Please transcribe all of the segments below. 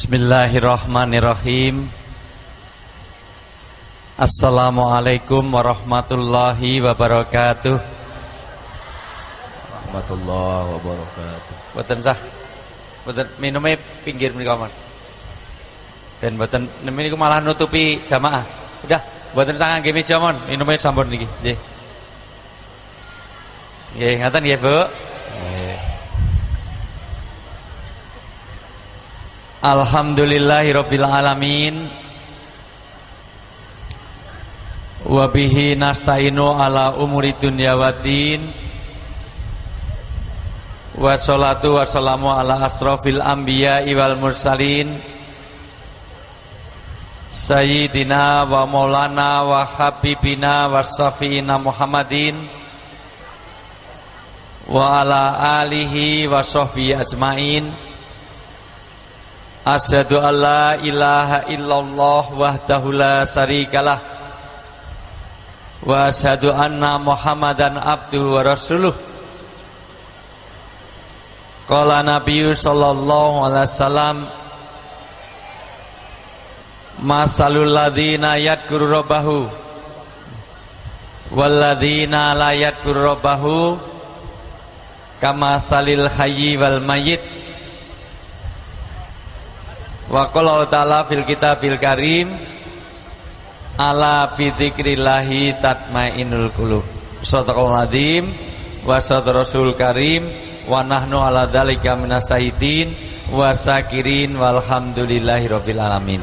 Bismillahirrahmanirrahim. Assalamualaikum warahmatullahi wabarakatuh. Warahmatullahi wabarakatuh. Boten sah. Boten minumnya pinggir mriku mon. Dan boten niku malah nutupi jamaah. Udah, boten sah ngangge meja mon, minumnya sampun niki. Nggih. Nggih, ngaten nggih, Bu. Alhamdulillahirabbil alamin. Wa bihi nasta'inu ala umuri dunya waddin. Wassalatu wassalamu ala asrofil anbiya'i wal mursalin Sayyidina wa maulana wa habibina wa syafi'ina Muhammadin wa ala alihi wa sahbihi ajmain. Asyhadu an la ilaha illallah wahdahu la syarikalah wa asyhadu anna Muhammadan abduhu wa rasuluh. Qala Nabiyyu sallallahu alaihi wasallam, masalul ladzina yadhkuru rabbahu wal ladzina la yadhkuru rabbahu kamatsalil hayyi wal mayyit. Wa qala ta'ala fil kitabil karim, ala bi dzikrillahi tatmainnul qulub. Shadaqallahul azim wa shadaqa rasul karim wa nahnu ala dzalika minas syahidin wa syakirin walhamdulillahirabbil alamin.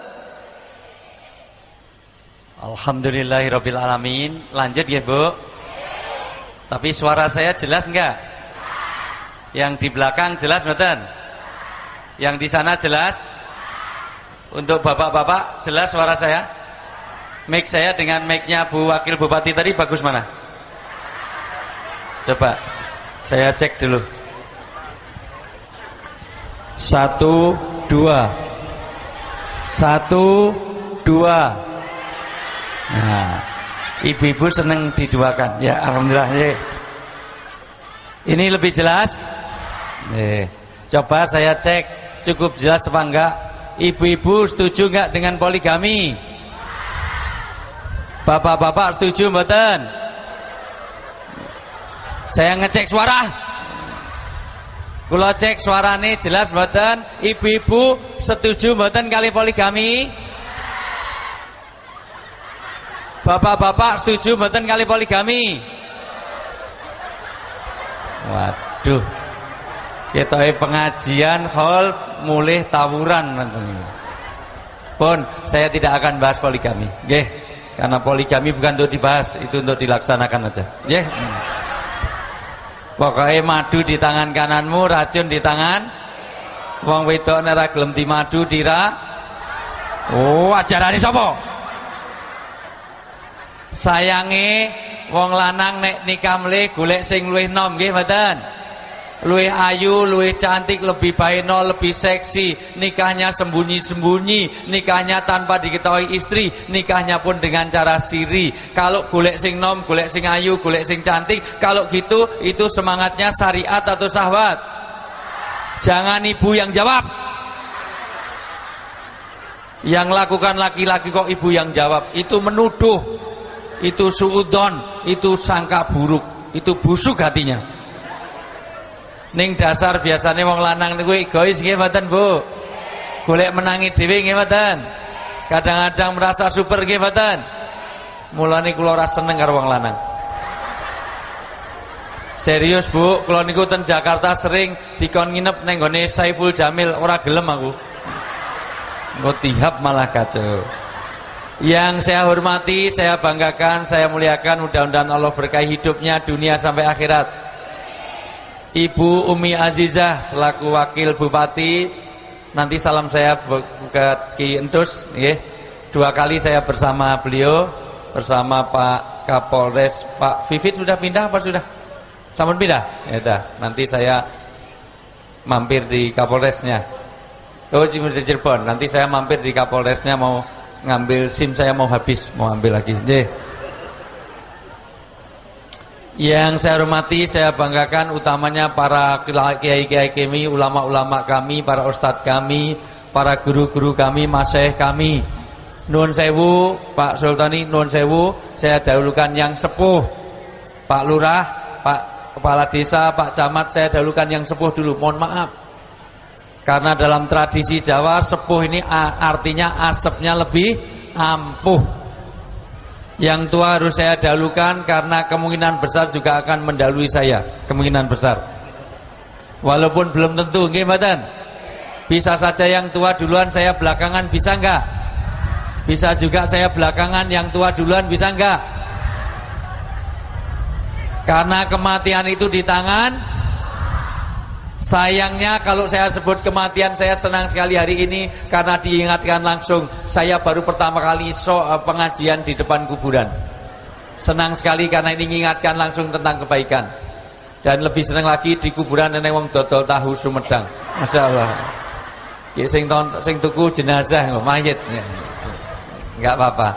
Alhamdulillahirabbil alamin. Lanjut ya, Bu. Tapi suara saya jelas enggak? Yang di belakang jelas mboten? Yang di sana jelas? Untuk bapak-bapak jelas suara saya? Mic saya dengan mic-nya Bu Wakil Bupati tadi bagus mana? Coba saya cek dulu. 1, 2. 1, 2. Nah, ibu-ibu seneng diduakan. Ya, alhamdulillah. Ini lebih jelas? Coba saya cek cukup jelas apa enggak? Ibu-ibu setuju enggak dengan poligami? Bapak-bapak setuju mboten? Saya ngecek suara. Kula cek suarane jelas mboten? Ibu-ibu setuju mboten kali poligami? Bapak-bapak setuju mboten kali poligami? Waduh. Ketoke pengajian hall mulih tawuran. Pun saya tidak akan bahas poligami. Nggih, karena poligami bukan untuk dibahas, itu untuk dilaksanakan aja. Nggih. Pokoknya madu di tangan kananmu, racun di tangan wong wedok nek ora gelem dimadu dira. Oh, ajarane sapa? Sayange wong lanang nek nikah mleh golek sing luwih nom nggih mboten? Luwih ayu, luwih cantik, lebih baino, lebih seksi. Nikahnya sembunyi-sembunyi, nikahnya tanpa diketahui istri, nikahnya pun dengan cara siri. Kalau golek sing nom, golek sing ayu, golek sing cantik, kalau gitu itu semangatnya syariat atau syahwat? Jangan ibu yang jawab. Yang lakukan laki-laki kok ibu yang jawab. Itu menuduh, itu suudzon, itu sangka buruk, itu busuk hatinya. Ning dasar biasanya wong lanang niku egois nggih mboten, Bu? Golek menangi dhewe nggih mboten? Kadang-kadang merasa super nggih mboten? Mulane kula ora seneng karo wong lanang. Serius, Bu, kula niku ten Jakarta sering dikon nginep ning gone Saiful Jamil, ora gelem aku. Engko tihap malah kacau. Yang saya hormati, saya banggakan, saya muliakan, mudah-mudahan Allah berkahi hidupnya dunia sampai akhirat. Ibu Umi Azizah selaku Wakil Bupati, nanti salam saya ke Ki Entus, nggih. 2 kali saya bersama beliau, bersama Pak Kapolres. Pak Vivit sudah pindah apa sudah? Sampun pindah? Ya dah. Nanti saya mampir di Kapolresnya. Oh, di Cirebon. Nanti saya mampir di Kapolresnya, mau ngambil SIM saya mau habis, mau ambil lagi. Nggih. Yang saya hormati, saya banggakan utamanya para kiai-kiai kami, ulama-ulama kami, para ustadz kami, para guru-guru kami, masyayikh kami. Nuwun sewu, Pak Sultani, nuwun sewu, saya dahulukan yang sepuh. Pak Lurah, Pak Kepala Desa, Pak Camat, saya dahulukan yang sepuh dulu. Mohon maaf. Karena dalam tradisi Jawa, sepuh ini artinya asapnya lebih ampuh. Yang tua harus saya dahulukan karena kemungkinan besar juga akan mendahului saya. Kemungkinan besar. Walaupun belum tentu, nggih mboten? Bisa saja yang tua duluan, saya belakangan, bisa enggak? Bisa juga saya belakangan, yang tua duluan, bisa enggak? Karena kematian itu di tangan. Sayangnya kalau saya sebut kematian, saya senang sekali hari ini karena diingatkan langsung. Saya baru pertama kali pengajian di depan kuburan. Senang sekali karena ini mengingatkan langsung tentang kebaikan. Dan lebih senang lagi di kuburan nenek wong dodol tahu Sumedang. Masya Allah. Sing tuku jenazah mayit. Enggak apa-apa.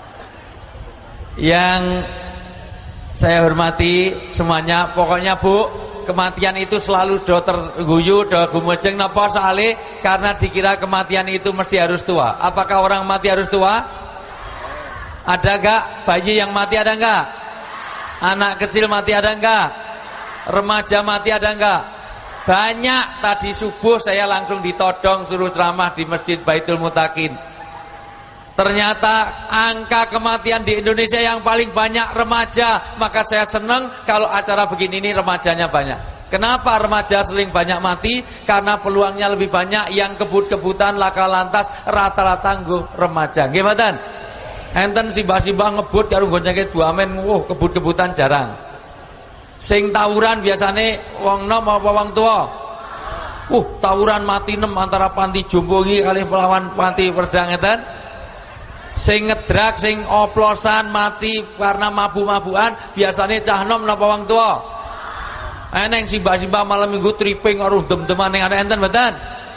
Yang saya hormati semuanya, pokoknya Bu, kematian itu selalu do terguyu, do gumejeng napa soalé karena dikira kematian itu mesti harus tua. Apakah orang mati harus tua? Ada enggak bayi yang mati, ada enggak? Anak kecil mati ada enggak? Remaja mati ada enggak? Banyak. Tadi subuh saya langsung ditodong suruh ceramah di Masjid Baitul Mutakin. Ternyata angka kematian di Indonesia yang paling banyak remaja. Maka saya senang kalau acara begini ini remajanya banyak. Kenapa remaja sering banyak mati? Karena peluangnya lebih banyak. Yang kebut-kebutan, laka lantas, rata-rata nggo remaja. Nggih mboten? Enten simbah-simbah ngebut karo nggon nyakit buamen, kebut-kebutan jarang. Sing tawuran biasane wong nom apa wong tua? Tawuran mati 6 antara panti Jombo iki kalih pelawan panti Wedang ngeten. Sing ngedrak, sing oplosan mati karena mabuk-mabukan biasanya cah nom napa wong tua? Eneng simbah-simbah malam minggu tripping karo dem-deman ning ana enten mboten?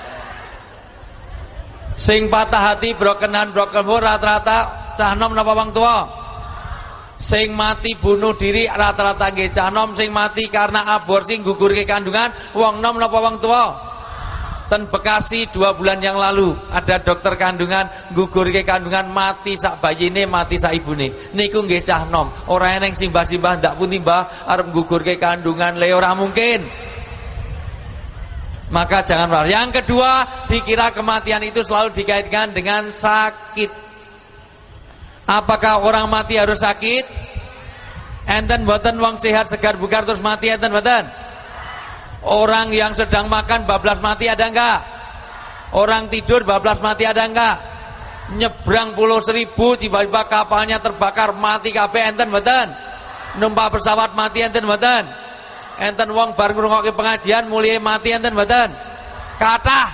Sing patah hati broken home rata-rata cah nom napa wong tua? Sing mati bunuh diri rata-rata nggih cah nom, sing mati karena aborsi nggugurke kandungan wong nom napa wong tua? Ten Bekasi 2 bulan yang lalu ada dokter kandungan gugurke kandungan mati sak bayine, mati sak ibune. Niku nggih cah nom. Ora eneng simbah-simbah ndak pundi Mbah arep gugurke kandungan le ora mungkin. Maka jangan marah. Yang kedua, dikira kematian itu selalu dikaitkan dengan sakit. Apakah orang mati harus sakit? Enten mboten wong sehat segar bugar terus mati enten mboten? Orang yang sedang makan bablas mati ada enggak? Orang tidur bablas mati ada enggak? Nyebrang pulau Seribu tiba-tiba kapalnya terbakar mati kabeh enten mboten? Numpak pesawat mati enten mboten? Enten wong bar ngrungokke pengajian mulai mati enten mboten? Kathah.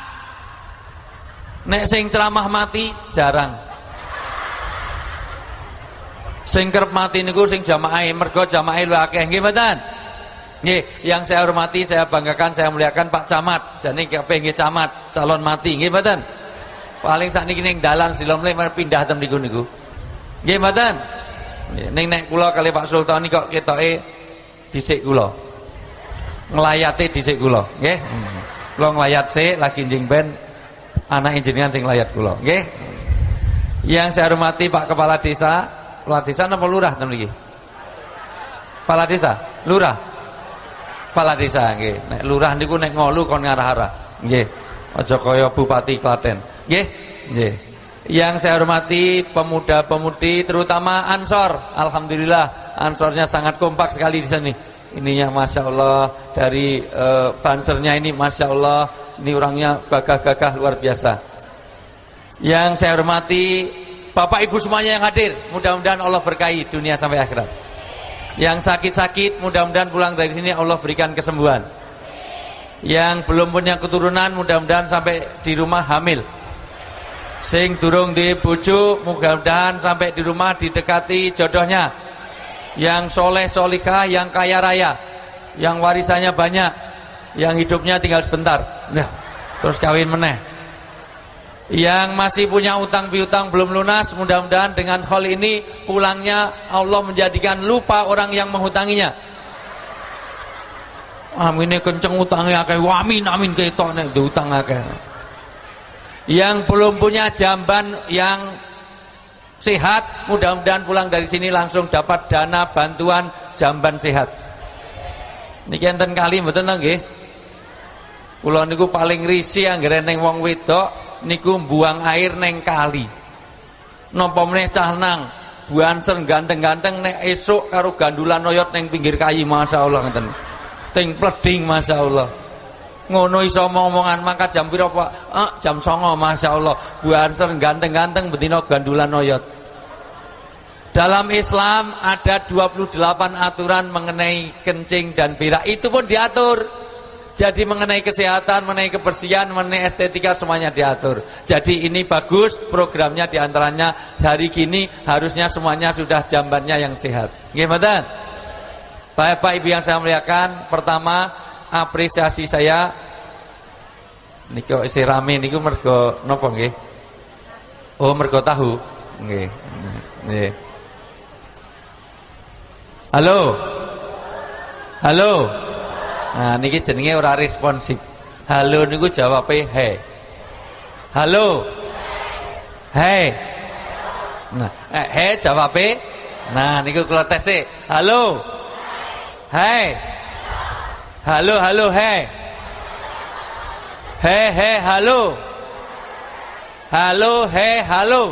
Nek sing ceramah mati jarang. Sing kerep mati niku sing jamaah, mergo jamaah luwih akeh nggih mboten? Nggih, yang saya hormati, saya banggakan, saya muliakan Pak Camat. Jane kabeh nggih camat, calon mati, nggih mboten? Paling sakniki ning dalan silomle pindah ten niku niku. Nggih mboten? Ning nek kula kali Pak Sultan kok ketoke dhisik kula. Nglayate dhisik kula, nggih. Kula nglayat sik lagi njing ben anak jenengan sing nglayat kula, nggih. Yang saya hormati Pak Kepala Desa napa lurah ten mriki? Kepala Desa, lurah. Kepala Desa nggih. Nek lurah niku nek ngolu kon ngarah-arah. Nggih. Aja kaya Bupati Klaten. Nggih. Nggih. Yang saya hormati pemuda-pemudi terutama Ansor. Alhamdulillah Ansornya sangat kompak sekali di sini. Ininya Masya Allah. Dari bansernya ini Masya Allah. Ini orangnya gagah-gagah luar biasa. Yang saya hormati Bapak Ibu semuanya yang hadir. Mudah-mudahan Allah berkahi dunia sampai akhirat. Yang sakit-sakit mudah-mudahan pulang dari sini Allah berikan kesembuhan. Yang belum punya keturunan mudah-mudahan sampai di rumah hamil. Sing durung di bojo mudah-mudahan sampai di rumah didekati jodohnya. Yang soleh solihah, yang kaya raya, yang warisannya banyak, yang hidupnya tinggal sebentar, nah, terus kawin meneh. Yang masih punya utang piutang belum lunas, mudah-mudahan dengan hal ini pulangnya Allah menjadikan lupa orang yang menghutanginya. Amin kenceng utangnya akeh, amin amin ketok nek utang akeh. Yang belum punya jamban yang sehat, mudah-mudahan pulang dari sini langsung dapat dana bantuan jamban sehat. Niki enten kali mboten nggih. Kula niku paling risih anggere ning wong wedok niku buang air ning kali. Napa meneh cah nang buanser ganteng-ganteng nek esuk karo gandulan oyot ning pinggir kayi, masyaallah ngeten. Ting pleding masyaallah. Ngono iso omong-omongan mangkat jam pira Pak? Jam 09.00 masyaallah. Buanser ganteng-ganteng betina gandulan oyot. Dalam Islam ada 28 aturan mengenai kencing dan berak. Itu pun diatur. Jadi mengenai kesehatan, mengenai kebersihan, mengenai estetika semuanya diatur. Jadi ini bagus programnya, diantaranya hari gini harusnya semuanya sudah jambannya yang sehat. Gimana? Bapak Ibu yang saya muliakan, pertama apresiasi saya niku isih rame niku mergo napa nggih? Oh, mergo tahu. Nggih. Nggih. Halo. Halo. Nah niki jenenge ora responsif. Halo niku jawabe he. Halo. He. Nah, he jawabe. Nah niku kula tes. Halo. Hai. Halo, halo, he. He, halo. Halo, he, halo.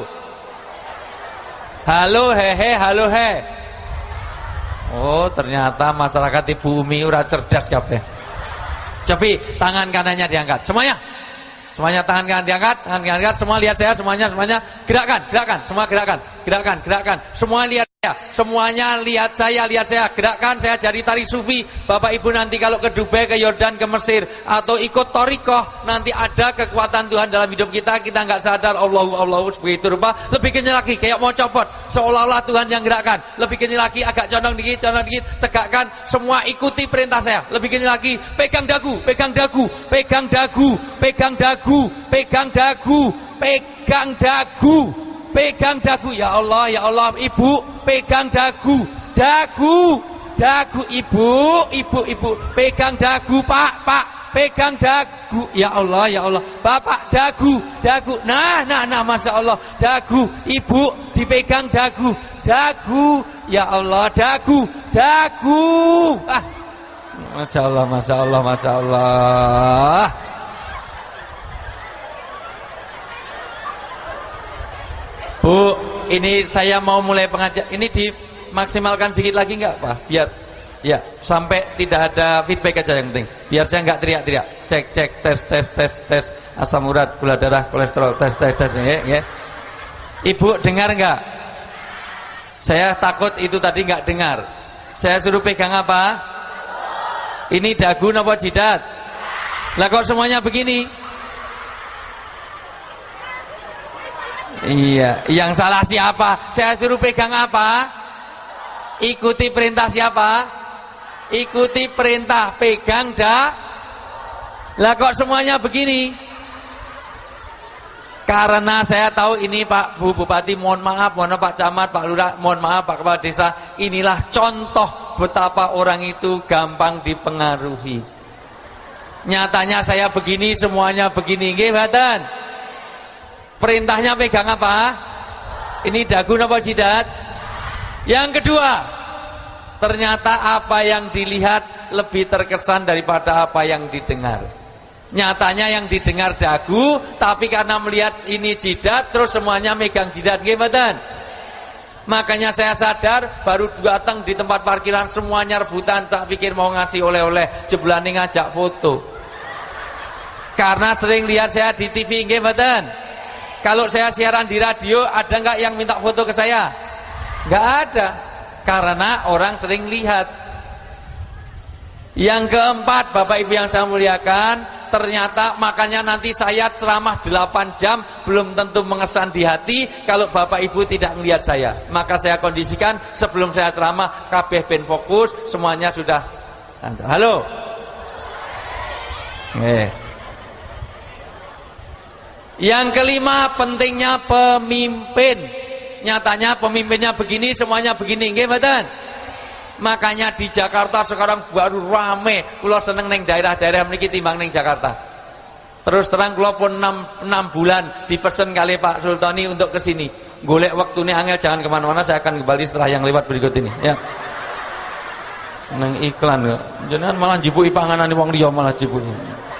Halo, he, halo, he. Oh, ternyata masyarakat Ibu Umi ora cerdas kabeh. Coba tangan kanannya diangkat. Semuanya. Semuanya tangan kanan diangkat, tangan kanan diangkat. Semua lihat saya, semuanya gerakan. Semua gerakan. Semua lihat saya. Semuanya lihat saya. Gerakan, saya jadi tari sufi. Bapak Ibu nanti kalau ke Dubai, ke Yordan, ke Mesir atau ikut thariqah, nanti ada kekuatan Tuhan dalam hidup kita nggak sadar. Allahu begitu rupa. Lebih kencang lagi kayak mau copot. Seolah-olah Tuhan yang gerakkan. Lebih kencang lagi, agak condong dikit, tegakkan. Semua ikuti perintah saya. Lebih kencang lagi, pegang dagu. Ya Allah, Ibu, pegang dagu, Ibu, pegang dagu, Pak, pegang dagu, ya Allah, Bapak dagu, nah, Masya Allah, dagu, Ibu, dipegang dagu, ya Allah, dagu, Masya Allah. Bu, ini saya mau mulai pengajian. Ini dimaksimalkan sedikit lagi enggak, Pak? Biar ya, sampai tidak ada feedback aja yang penting. Biar saya enggak teriak-teriak. Cek, tes. Asam urat, gula darah, kolesterol, tes ya. Ibu dengar enggak? Saya takut itu tadi enggak dengar. Saya suruh pegang apa? Ini dagu apa jidat? Lah kok semuanya begini? Iya, yang salah siapa? Saya suruh pegang apa? Ikuti perintah siapa? Ikuti perintah, pegang Lah kok semuanya begini? Karena saya tahu ini Pak Bu Bupati, mohon maaf Pak Camat, Pak Lurah, mohon maaf Pak Kepala Desa. Inilah contoh betapa orang itu gampang dipengaruhi. Nyatanya saya begini, semuanya begini, nggih mboten? Perintahnya pegang apa? Ini dagu apa jidat? Yang kedua, ternyata apa yang dilihat lebih terkesan daripada apa yang didengar. Nyatanya yang didengar dagu, tapi karena melihat ini jidat, terus semuanya megang jidat, nggih mboten? Makanya saya sadar baru datang di tempat parkiran semuanya rebutan, tak pikir mau ngasih oleh-oleh, jeblane ngajak foto. Karena sering lihat saya di TV, nggih mboten? Kalau saya siaran di radio, ada nggak yang minta foto ke saya? Nggak ada, karena orang sering lihat. Yang keempat, Bapak Ibu yang saya muliakan, ternyata makanya nanti saya ceramah 8 jam belum tentu mengesan di hati kalau Bapak Ibu tidak melihat saya. Maka saya kondisikan sebelum saya ceramah, kabeh ben fokus, semuanya sudah. Halo. Yang kelima, pentingnya pemimpin. Nyatanya pemimpinnya begini, semuanya begini, nggih mboten? Makanya di Jakarta sekarang baru rame. Kula seneng neng daerah-daerah mriki timbang neng Jakarta. Terus terang kula pun 6 bulan dipesen kali Pak Sultoni untuk kesini. Golek waktune angel, jangan kemana-mana, saya akan kembali setelah yang lewat berikut ini ya. Nang iklan kok. Jenengan malah jibuki panganane wong liya malah jibuki.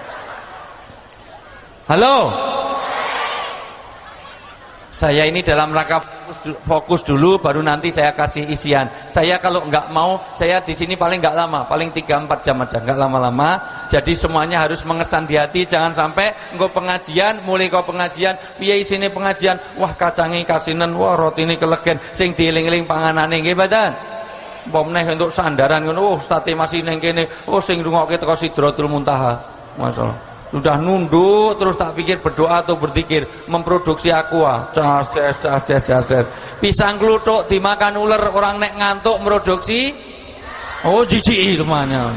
Halo. Saya ini dalam rangka fokus dulu, baru nanti saya kasih isian. Saya kalau nggak mau, saya di sini paling nggak lama, paling 3-4 jam aja, nggak lama-lama. Jadi semuanya harus mengesan di hati, jangan sampai engko pengajian, mulai kau pengajian, piye isine pengajian, wah kacangi kasinen, wah rotine kelegen, sing dieling-eling panganane nggih mboten. Pomneh untuk sandaran ngono, oh state masih ning kene, oh sing rungokke teko Sidratul Muntaha. Masyaallah. Sudah nunduk terus tak pikir berdoa atau berzikir, memproduksi aqua. Ces. Pisang kluthuk dimakan ular, orang nek ngantuk produksi. Oh jijik lemahnya.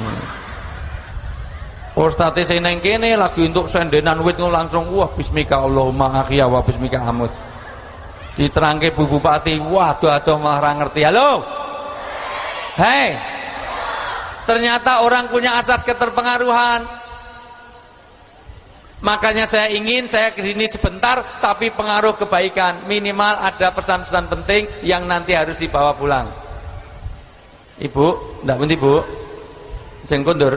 Ustate sing neng kene lagi untuk sendenan wit langsung wah bismika Allahumma akhya wa bismika amut. Diterangke Bu Bupati, wah aduh malah ra ngerti. Halo. Hei. Ternyata orang punya asas keterpengaruhan. Makanya saya kesini sebentar, tapi pengaruh kebaikan. Minimal ada pesan-pesan penting yang nanti harus dibawa pulang. Ibu, ndak pundi Bu? Sing kondur.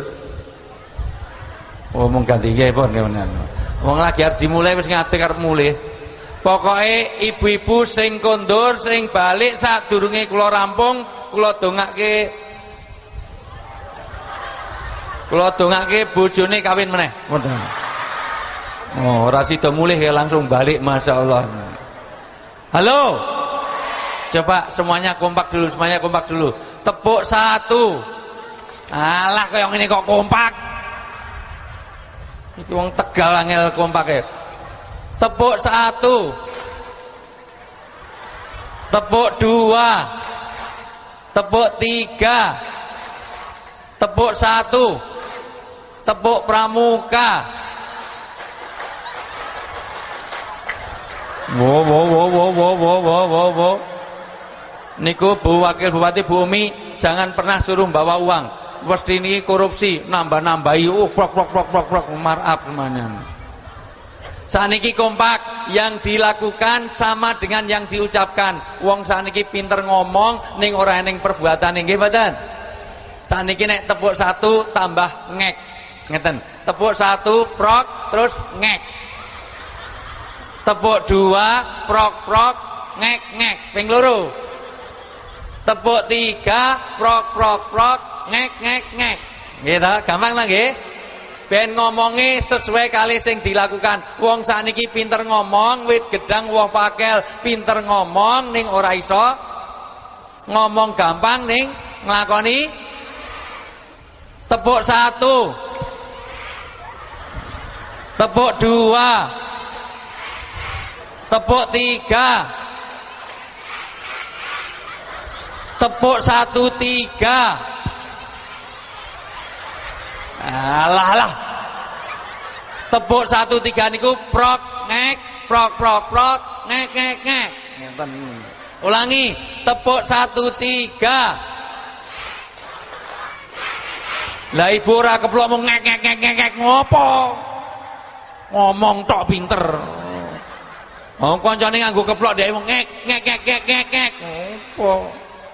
Oh, mung ganti nggih pun kemenan. Wong lagi arep dimulai wis ngate karep mulih. Pokoke ibu-ibu sing kondur, sing balik sadurunge kula rampung, kula dongake bojone kawin meneh. Oh, ora sida mulih ya langsung balik, Masya Allah. Halo. Coba semuanya kompak dulu, Tepuk 1. Alah kaya ngene kok kompak. Iki wong Tegal angel kompake. Tepuk 1. Tepuk 2. Tepuk 3. Tepuk 1. Tepuk pramuka. Wo. Niku Bu Wakil Bupati Bu Umi, jangan pernah suruh bawa uang. Mesti ini korupsi, nambah-nambahi, prok, marap semuanya. Saniki kompak, yang dilakukan sama dengan yang diucapkan. Wong saniki pinter ngomong, ning ora ning perbuatan nggih mboten. Saniki nek tepuk 1 tambah ngek. Ngeten. Tepuk 1 prok terus ngek. Tepuk 2 prok ngek ping loro. Tepuk 3 prok ngek. Nggih ta, gampang ta nggih? Ben ngomongi sesuai kali sing dilakukan. Wong sakniki pinter ngomong, wit gedang woh pakel, pinter ngomong ning ora iso ngomong gampang ning nglakoni. Tepuk 1. Tepuk 2. Tepuk 3. Tepuk 1 3. Alah. Tepuk 1 3 niku prok ngek, prok ngek. Ngeten. Ulangi, tepuk 1 3. Lah ibu ora keplok mung ngek ngopo? Ngomong tok pinter. Oh, koncone nganggo keplok dhek ngek. Opo?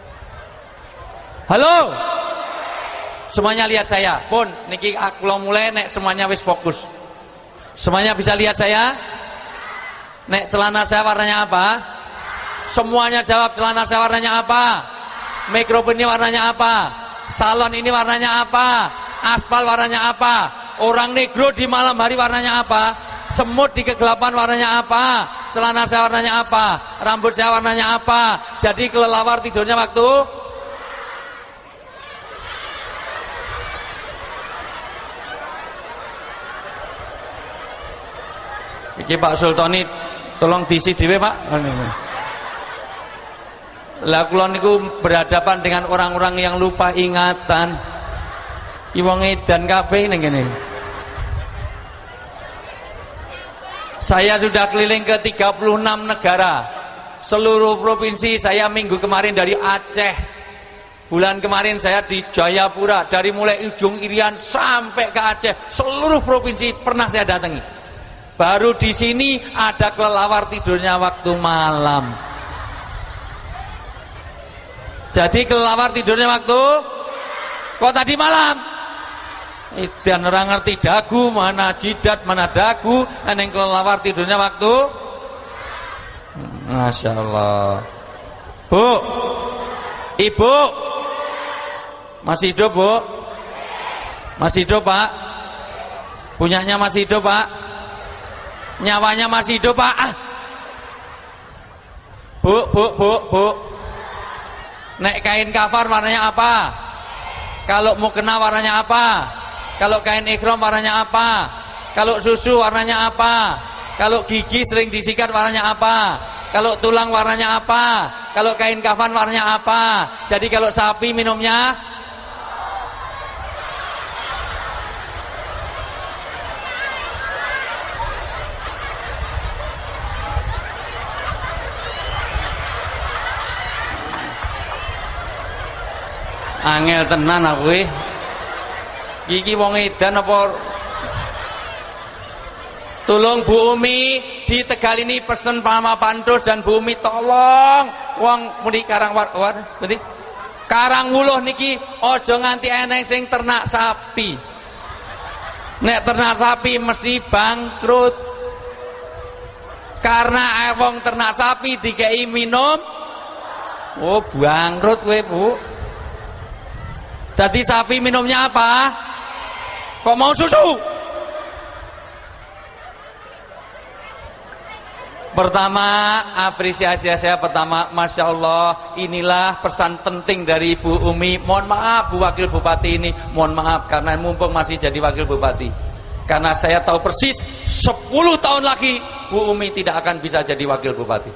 Halo. Semuanya lihat saya. Pun niki kula mulai nek semuanya wis fokus. Semuanya bisa lihat saya? Nek celana saya warnanya apa? Semuanya jawab, celana saya warnanya apa? Mikrofon ini warnanya apa? Salon ini warnanya apa? Aspal warnanya apa? Orang negro di malam hari warnanya apa? Semut di kegelapan warnanya apa? Celana saya warnanya apa? Rambut saya warnanya apa? Jadi kelelawar tidurnya waktu iki Pak Sultoni tolong diisi dhewe Pak. Lah kula niku berhadapan dengan orang-orang yang lupa ingatan. Iki wong edan kabeh ning kene. Saya sudah keliling ke 36 negara. Seluruh provinsi. Saya minggu kemarin dari Aceh. Bulan kemarin saya di Jayapura. Dari mulai ujung Irian sampai ke Aceh. Seluruh provinsi pernah saya datangi. Baru di sini ada kelelawar tidurnya waktu malam. Jadi kelelawar tidurnya waktu kok tadi malam. Dan orang ngerti dagu mana jidat mana dagu, eneng kelelawar tidurnya waktu. Masya Allah. Bu, ibu masih hidup bu? Masih hidup pak? Punyanya masih hidup pak? Nyawanya masih hidup pak? Bu. Nek kain kafar warnanya apa? Kalau mukena warnanya apa? Kalau kain ikhram warnanya apa? Kalau susu warnanya apa? Kalau gigi sering disikat warnanya apa? Kalau tulang warnanya apa? Kalau kain kafan warnanya apa? Jadi kalau sapi minumnya angel tenan aku iki wong edan apa. Tolong Bu Umi di Tegal ini pesen Pama Pantus dan Bu Umi tolong wong muni Karangwuluh niki ojo nganti eneng sing ternak sapi. Nek ternak sapi mesti bangkrut. Karena wong ternak sapi dikei minum oh bangkrut kowe Bu. Jadi sapi minumnya apa? Kok mau susu? Pertama, apresiasi saya pertama, Masya Allah, inilah pesan penting dari Bu Umi. Mohon maaf Bu Wakil Bupati ini, mohon maaf karena mumpung masih jadi Wakil Bupati. Karena saya tahu persis 10 tahun lagi Bu Umi tidak akan bisa jadi Wakil Bupati.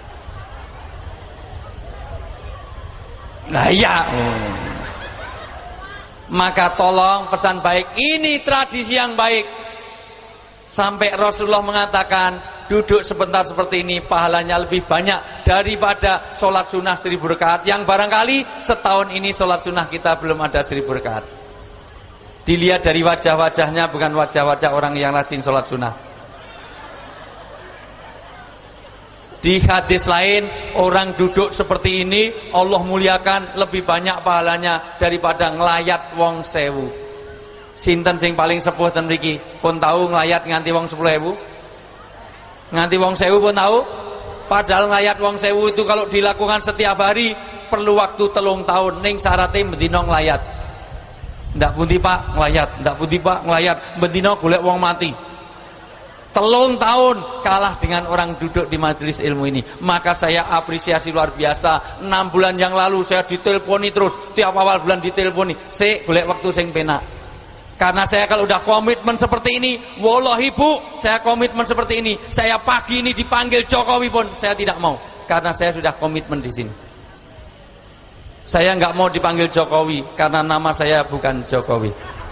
Nah iya. Maka tolong pesan baik, ini tradisi yang baik. Sampai Rasulullah mengatakan duduk sebentar seperti ini pahalanya lebih banyak daripada sholat sunnah 1000 rakaat. Yang barangkali setahun ini sholat sunnah kita belum ada 1000 rakaat. Dilihat dari wajah-wajahnya, bukan wajah-wajah orang yang rajin sholat sunnah. Di hadis lain, orang duduk seperti ini Allah muliakan lebih banyak pahalanya daripada ngelayat wong 1000. Sinten sing paling sepuh ten mriki pun tahu nglayat nganti wong 10.000? Nganti wong 1000 pun tahu? Padahal nglayat wong 1000 itu kalau dilakukan setiap hari perlu waktu 3 tahun. Ning syaraté bendina nglayat. Ndak pundi Pak nglayat, ndak pundi Pak nglayat, bendina golek wong mati. 3 tahun kalah dengan orang duduk di majelis ilmu ini. Maka saya apresiasi luar biasa. 6 bulan yang lalu saya diteleponi terus, tiap awal bulan diteleponi, "Sik golek waktu sing penak." Karena saya kalau udah komitmen seperti ini, wallahi Bu, saya komitmen seperti ini. Saya pagi ini dipanggil Jokowi pun saya tidak mau, karena saya sudah komitmen di sini. Saya nggak mau dipanggil Jokowi karena nama saya bukan Jokowi.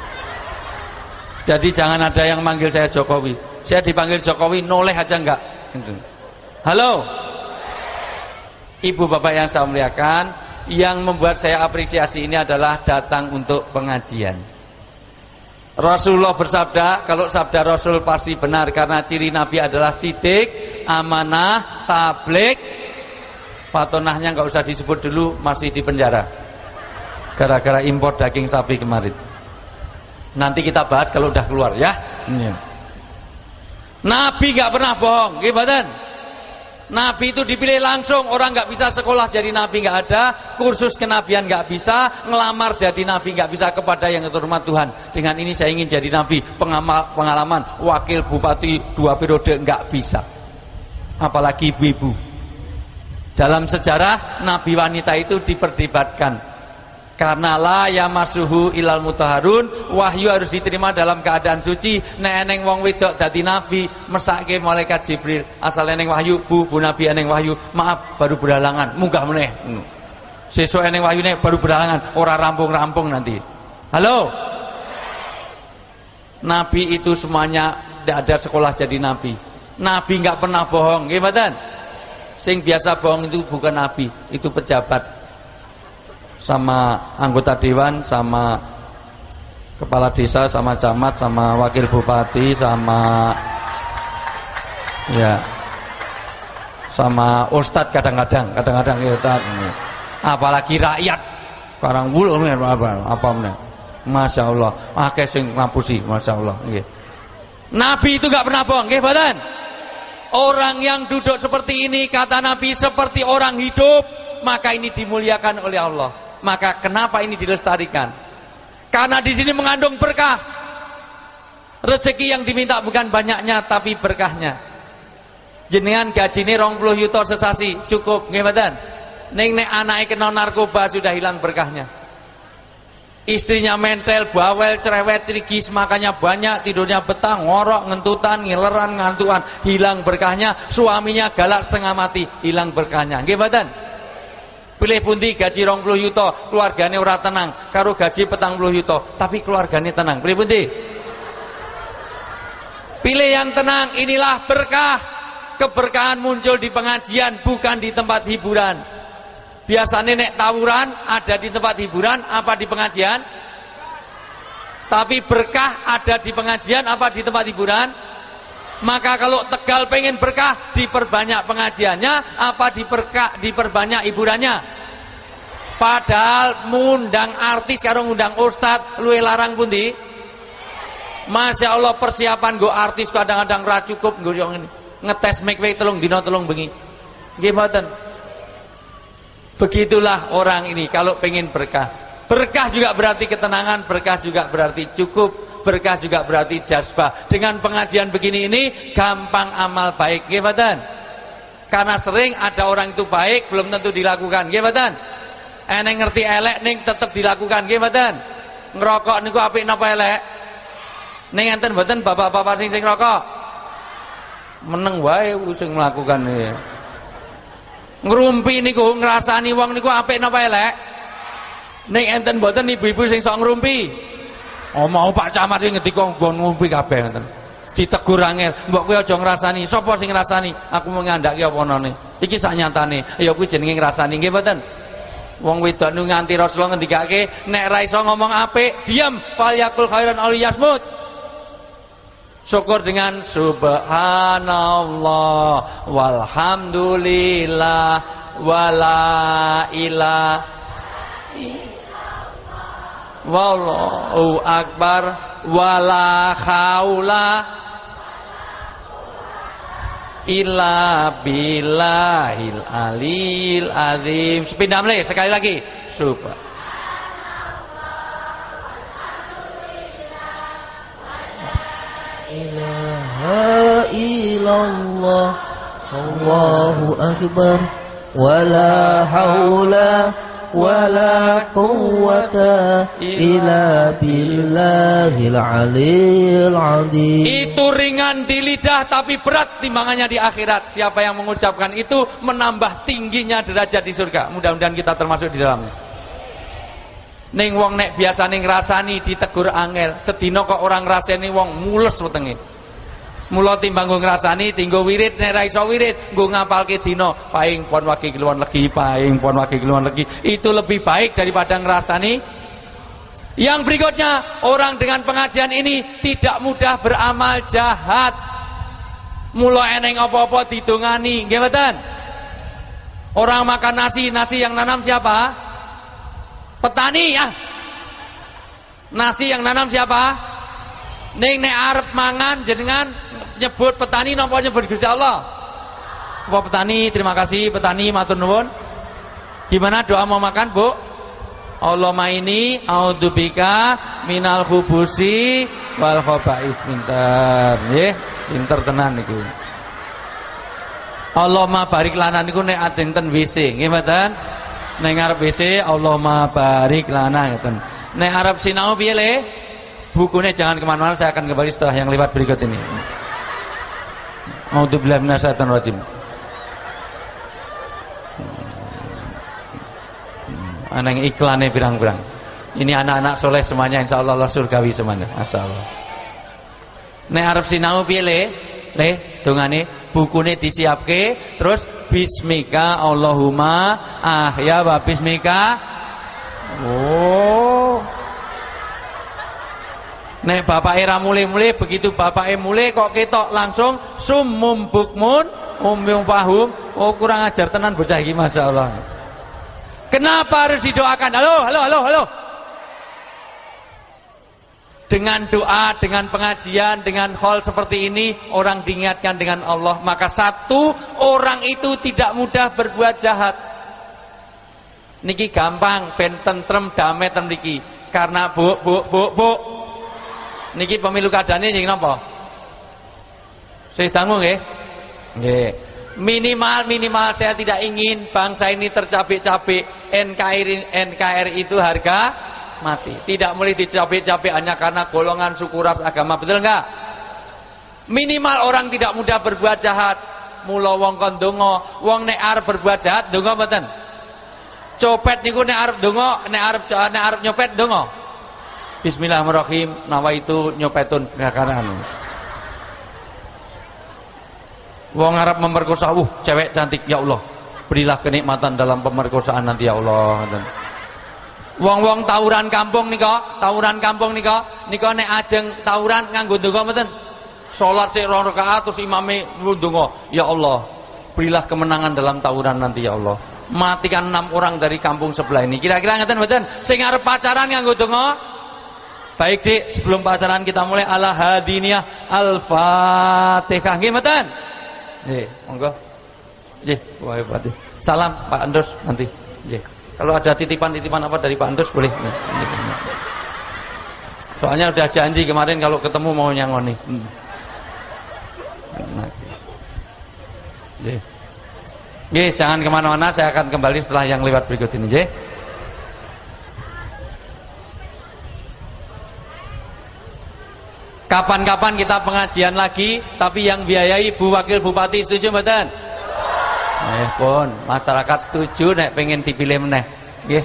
Jadi jangan ada yang manggil saya Jokowi. Saya dipanggil Jokowi noleh aja enggak. Halo, Ibu Bapak yang saya muliakan, yang membuat saya apresiasi ini adalah datang untuk pengajian. Rasulullah bersabda, kalau sabda Rasul pasti benar karena ciri Nabi adalah sidik, amanah, tabligh. Fatonahnya nggak usah disebut dulu, masih di penjara gara-gara impor daging sapi kemarin. Nanti kita bahas kalau udah keluar ya. Nabi nggak pernah bohong, gimana? Nabi itu dipilih langsung, orang nggak bisa sekolah jadi nabi nggak ada, kursus kenabian nggak bisa, ngelamar jadi nabi nggak bisa kepada yang terhormat Tuhan. Dengan ini saya ingin jadi nabi, pengalaman wakil bupati 2 periode nggak bisa, apalagi ibu-ibu. Dalam sejarah nabi wanita itu diperdebatkan karena la yamassuhu ilal mutahharun, wahyu harus diterima dalam keadaan suci. Nek eneng wong wedok dadi nabi, mesake malaikat Jibril, asal eneng wahyu, bu nabi eneng wahyu, maaf baru beralangan, munggah meneh. Sesuk eneng wahyune baru beralangan, ora rampung-rampung nanti. Halo. Nabi itu semuanya tidak ada sekolah jadi nabi. Nabi enggak pernah bohong, nggih mboten? Sing biasa bohong itu bukan nabi, itu pejabat. Sama anggota dewan, sama kepala desa, sama camat, sama wakil bupati, sama Ya. Sama ustadz kadang-kadang ya ustadz. Apalagi rakyat. Barang wul apa meneh. Masya Allah. Akeh sing ngapusi, Masya Allah. Nggih. Nabi itu gak pernah bohong, nggih mboten? Orang yang duduk seperti ini kata Nabi seperti orang hidup, maka ini dimuliakan oleh Allah. Maka kenapa ini dilestarikan? Karena di sini mengandung berkah. Rezeki yang diminta bukan banyaknya tapi berkahnya. Jenengan gajine 20 yuta sesasi cukup nggih mboten? Ning nek anake kena narkoba sudah hilang berkahnya. Istrinya mentel, bawel, cerewet, cerigis, makanya banyak, tidurnya betah, ngorok, ngentutan, ngileran, ngantuan, hilang berkahnya. Suaminya galak setengah mati, hilang berkahnya. Nggih mboten? Pilih pundi gaji 20 yuta, keluargane ora tenang, karo gaji 40 yuta, tapi keluargane tenang. Pilih pundi? Pilih yang tenang, inilah berkah. Keberkahan muncul di pengajian, bukan di tempat hiburan. Biasanya nek tawuran ada di tempat hiburan apa di pengajian? Tapi berkah ada di pengajian apa di tempat hiburan? Maka kalau Tegal pengen berkah, diperbanyak pengajiannya apa diperbanyak hiburannya? Padahal mengundang artis karo ngundang ustad luwih larang pundi? Masya Allah, persiapan go artis kadang-kadang ra cukup nggo ngene. Ngetes make telung dina telung bengi. Nggih mboten? Begitulah orang ini kalau pengen berkah. Berkah juga berarti ketenangan, berkah juga berarti cukup, berkah juga berarti jazbah. Dengan pengajian begini ini gampang amal baik, nggih mboten? Karena sering ada orang itu baik belum tentu dilakukan, nggih mboten? Eneng ngerti elek ning tetep dilakukan, nggih mboten? Ngerokok niku apik napa elek? Ning enten mboten bapak-bapak sing rokok? Meneng wae sing melakukan iki. Ngrumpi niku ngrasani wong niku apik napa elek? Ning enten mboten ibu-ibu sing sok ngrumpi. Oh mau Pak Camat iki ngendika nggon ngumpi kabeh ngoten. Ditegur angel, mbok kowe aja ngrasani. Sapa sing ngrasani? Aku mau ngandhaki apa nane. Iki sak nyatane. Ya kuwi jenenge ngrasani nggih mboten? Wong wedok niku nganti Rasulullah ngendikake nek ra iso ngomong apik, diam, falyakul khairan aw liyasmut. Syukur dengan subhanallah walhamdulillah wala ilaha wallahu akbar wala haula illa billahil alil azim. Sepindah meneh sekali lagi. Subhanallah. ilaha illallah Allahu akbar wala haula wala quwwata illa billahil aliyil azim. Itu ringan di lidah tapi berat timbangannya di akhirat. Siapa yang mengucapkan itu menambah tingginya derajat di surga. Mudah-mudahan kita termasuk di dalamnya. Ning wong nek biasane ngrasani ditegur angel, sedina kok orang ngrasani wong mules wetenge. Mula timbang nggo ngrasani tinggo wirid, nek ra iso wirid nggo ngapalke dina paing pon wage keluwan legi, paing pon wage keluwan legi. Itu lebih baik daripada ngrasani. Yang berikutnya, orang dengan pengajian ini tidak mudah beramal jahat. Mula eneng apa-apa didongani, nggih mboten? Orang makan nasi yang nanam siapa? Petani ya. Nasi yang nanam siapa? Ning nek arep mangan jenengan nyebut petani napa nyebut Gusti Allah? Apa petani? Terima kasih petani, matur nuwun. Gimana doa mau makan, Bu? Allahumma ini a'udzubika minal khubusi wal khaba'is. Pinter nggih, pinter tenan niku. Allahumma barik lana niku nek adenten WC, nggih mboten? Nek arep WC Allahumma barik lana ngoten. Nek arep sinau piye le? Bukunya jangan kemana-mana, saya akan kembali setelah yang lewat berikut ini. A'udzubillahi minasyaitonir rajim. Anak iklannya pirang-pirang. Ini anak-anak soleh semuanya, insya Allah surgawi semuanya. Masyaallah. Nek arep sinau piye le dongane bukune disiapke, terus bismika Allahumma ahya wa bismika. Oh. Nek bapake ra mulih-mulih, begitu bapake mulih kok ketok langsung summum bukmun umyum fahum. Oh kurang ajar tenan bocah iki masyaallah. Kenapa harus didoakan? Halo. Dengan doa, dengan pengajian, dengan hal seperti ini orang diingatkan dengan Allah, maka satu orang itu tidak mudah berbuat jahat. Niki gampang ben tentrem damai ten niki. Karena bu. Niki pemilu kadane nggih napa? Sih dangu nggih. Nggih. Minimal saya tidak ingin bangsa ini tercapek-capek. NKRI itu harga mati. Tidak boleh dicapek-capek hanya karena golongan suku ras agama. Betul enggak? Minimal orang tidak mudah berbuat jahat. Mula wong kon donga, wong nek arep berbuat jahat donga mboten? Copet niku nek arep donga, nek arep nyopet donga. Bismillahirrahmanirrahim. Nawaitu nyopetun kakaran. Wong arep memperkosa, cewek cantik ya Allah. Berilah kenikmatan dalam pemerkosaan nanti ya Allah. Wong-wong tawuran kampung nika nek ajeng tawuran nganggo ndonga mboten? Salat sik 2 rakaat terus imame ndonga, ya Allah, berilah kemenangan dalam tawuran nanti ya Allah. Matikan 6 orang dari kampung sebelah ini. Kira-kira ngeten mboten? Sing arep pacaran nganggo ndonga. Baik, Dik, sebelum pacaran kita mulai ala hadiniyah Al-Fatihah. Nggih mboten? Nggih, monggo. Nggih, wae Fatih. Salam Pak Andros nanti. Nggih. Kalau ada titipan-titipan apa dari Pak Andros boleh. Soalnya udah janji kemarin kalau ketemu mau nyangoni. Nggih, jangan kemana-mana, saya akan kembali setelah yang lewat berikut ini. Nggih. Kapan-kapan kita pengajian lagi, tapi yang biayai Bu Wakil Bupati, setuju mboten? Pun masyarakat setuju nek pengen dipilih meneh. Nggih.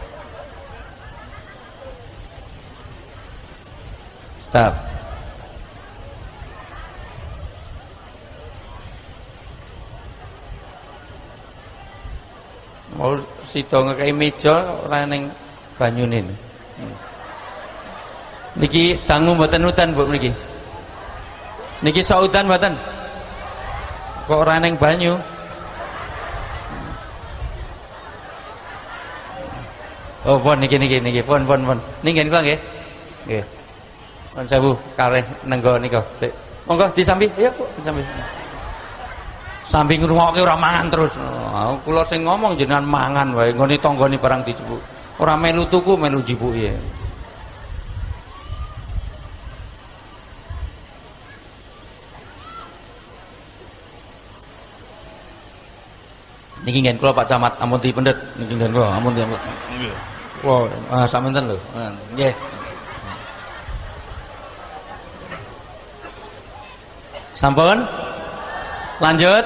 Stop. Mau sida ngekei meja ora ning banyune. Niki dangu mboten udan Bu niki. Niki saudan mboten? Kok ora ning banyu? Oh, pun niki pun. Ninggen kula nggih. Nggih. Pun sewu kalih nenggo nika. Monggo disambi, ayo Bu, disambi. Sambi ngrungokke ora mangan terus. Kula sing ngomong jenengan mangan wae, nggone tanggane barang dijupuk. Ora melu tuku, melu jipuki. Niki ngen kula Pak Camat, ampun dipendet. Niki ngen kula, ampun dipendet. Nggih. Kula sampenten lho. Nggih. Sampun? Lanjut.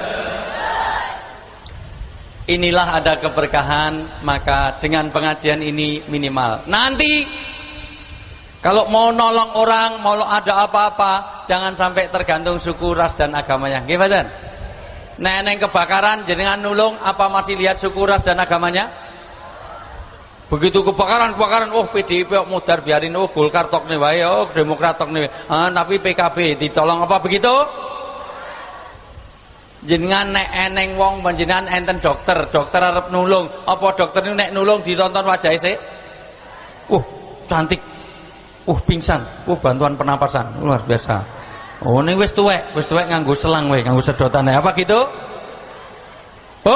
Inilah ada keberkahan, maka dengan pengajian ini minimal. Nanti kalau mau nolong orang, mau ada apa-apa, jangan sampai tergantung suku, ras dan agamanya. Nggih mboten? Neneng kebakaran jenengan nulung apa masih lihat suku, ras dan agamanya? Begitu kebakaran, PDIP mudar biarin, Golkar tok nih wae, Demokrat tok nih. Tapi PKB ditolong apa begitu? Jenengan nek eneng wong panjenengan enten dokter arep nulung, apa dokter niku nek nulung ditonton wajahe sik? Cantik. Pingsan. Bantuan pernapasan. Luar biasa. Ning wis tuwek nganggo selang wae, nganggo sedotan. Apa gitu? Bu.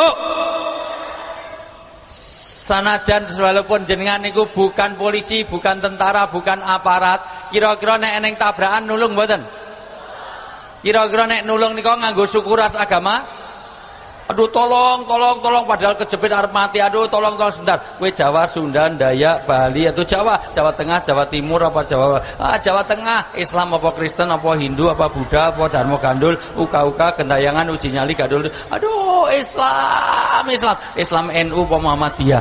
Sanajan walaupun jenengan niku bukan polisi, bukan tentara, bukan aparat, kira-kira nek eneng tabrakan nulung mboten? Kira-kira nek nulung nika nganggo suku, ras, agama? Aduh tolong padahal kejepit arep mati. Aduh tolong sebentar. Kowe Jawa, Sunda, Dayak, Bali atau Jawa Tengah, Jawa Timur apa Jawa Tengah, Islam apa Kristen apa Hindu apa Buddha apa Dharma Gandul, uka gentayangan, uji nyali, gadul. Aduh Islam NU apa Muhammadiyah.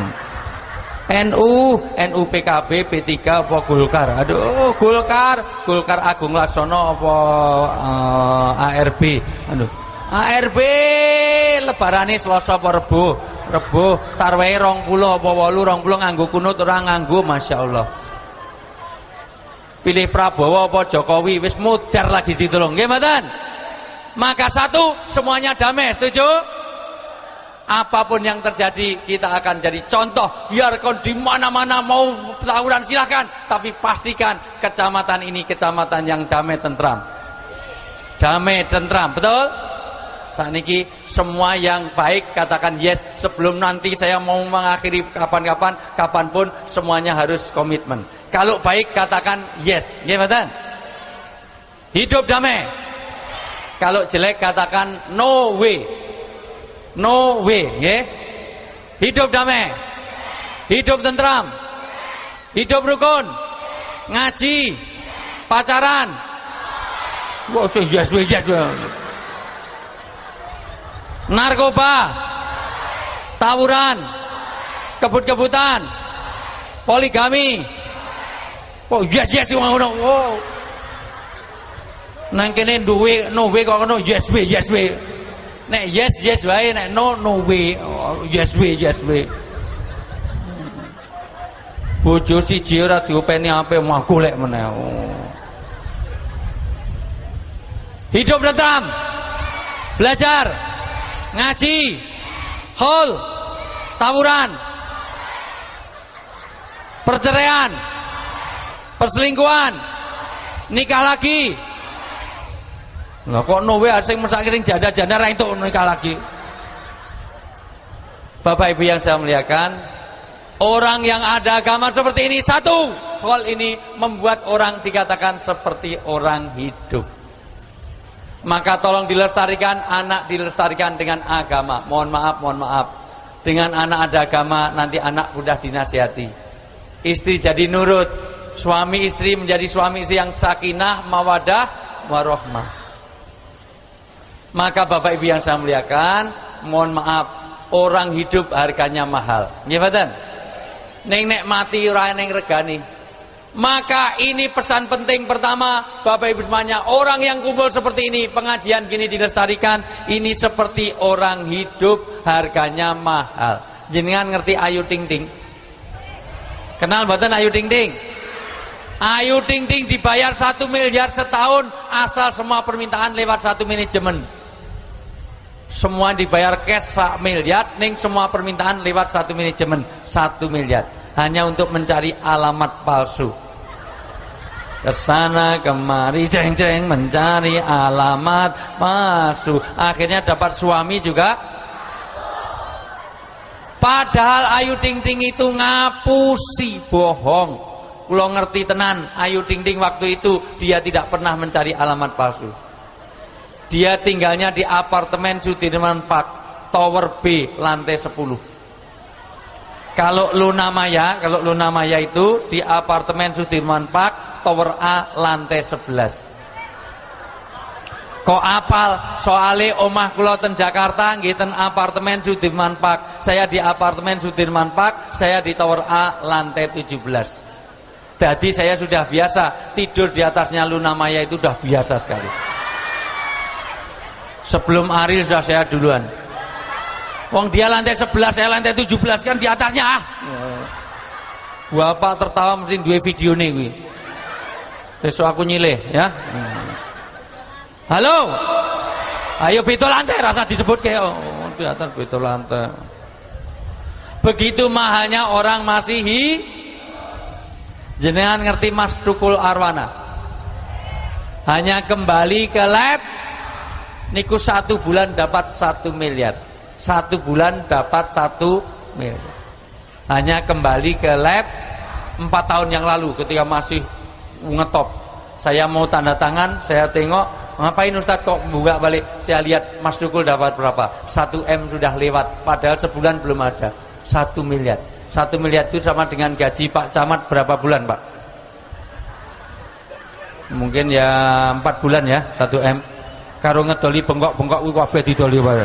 NU PKB P3 apa Golkar. Aduh Golkar Agung Laksono apa ARB. ARB lebarane Selasa apa Rebo tarwehe 20 apa 8 20 nganggo kunut ora nganggo, masyaallah. Pilih Prabowo apa Jokowi, wis mudar lagi ditolong. Nggih mboten? Maka satu, semuanya damai, setuju? Apapun yang terjadi, kita akan jadi contoh. Biarkan di mana-mana mau tawuran silahkan, tapi pastikan kecamatan ini kecamatan yang damai tentram. Damai tentram, betul? Saat ini semua yang baik katakan yes. Sebelum nanti saya mau mengakhiri kapan-kapan, kapanpun semuanya harus komitmen. Kalau baik katakan yes, nggih mboten? Hidup damai. Kalau jelek katakan no way. No way, nggih. Hidup damai. Hidup tentram. Hidup rukun. Ngaji. Pacaran. Wah, yes. Narkoba. Tawuran. Kebut-kebutan. Poligami. Oh, yes ngono. Wow. Nang kene duwe no way kok ngono yes way. Nek yes wae, nek no way. Oh, yes way. Bojo siji ora diopeni ape mah golek meneh. Oh. Hidup tentram. Belajar, ngaji, haul, tawuran, perceraian, perselingkuhan, nikah lagi. Lah kok no way sing mesake sing janda-janda ra entuk nikah lagi. Bapak Ibu yang saya muliakan, orang yang ada agama seperti ini, satu hal ini membuat orang dikatakan seperti orang hidup. Maka tolong dilestarikan, anak dilestarikan dengan agama. Mohon maaf. Dengan anak ada agama, nanti anak mudah dinasihati. Istri jadi nurut, suami istri menjadi suami istri yang sakinah, mawadah, warahmah. Maka Bapak Ibu yang saya muliakan, mohon maaf, orang hidup harganya mahal. Nggih mboten? Ning nek mati ora ning regani. Maka ini pesan penting pertama, Bapak Ibu semuanya, orang yang kumpul seperti ini, pengajian gini dilestarikan, ini seperti orang hidup, harganya mahal. Jenengan ngerti Ayu Ting Ting? Kenal mboten Ayu Ting Ting? Ayu Ting Ting dibayar 1 miliar setahun asal semua permintaan lewat satu manajemen. Semua dibayar cash 1 miliar, ning semua permintaan lewat satu manajemen 1 miliar. Hanya untuk mencari alamat palsu. Kesana kemari jeng-jeng mencari alamat palsu. Akhirnya dapat suami juga. Padahal Ayu Ting Ting itu ngapusi, bohong. Kulo ngerti tenan, Ayu Ting Ting waktu itu dia tidak pernah mencari alamat palsu. Dia tinggalnya di apartemen Sudirman Park, Tower B, lantai 10. Kalau Luna Maya itu di apartemen Sudirman Park, Tower A, lantai 11. Kok apal? Soale omah kula ten Jakarta nggih ten apartemen Sudirman Park. Saya di apartemen Sudirman Park, saya di Tower A, lantai 17. Jadi saya sudah biasa tidur di atasnya Luna Maya, itu sudah biasa sekali. Sebelum Ari sudah saya duluan. Wong dia lantai 11, saya lantai 17, kan di atasnya ah. Bapak tertawa mesti duwe video nih kuwi. Besok aku nyilih ya. Halo. Ayo beto lantai, rasa disebut kayak di atas beto lantai. Begitu mahalnya orang masih jenengan ngerti Mas Tukul Arwana? Hanya kembali ke lab niku 1 bulan dapat 1 miliar. 1 bulan dapat 1 miliar. Hanya kembali ke lab 4 tahun yang lalu ketika masih ngetop. Saya mau tanda tangan, saya tengok, ngapain Ustadz kok buka balik? Saya lihat Mas Tukul dapat berapa? 1 M sudah lewat, padahal sebulan belum ada. 1 miliar. 1 miliar itu sama dengan gaji Pak Camat berapa bulan, Pak? Mungkin ya 4 bulan ya, 1 M. Karo ngedoli bengkok-bengkok kuwi kabeh didoli wae.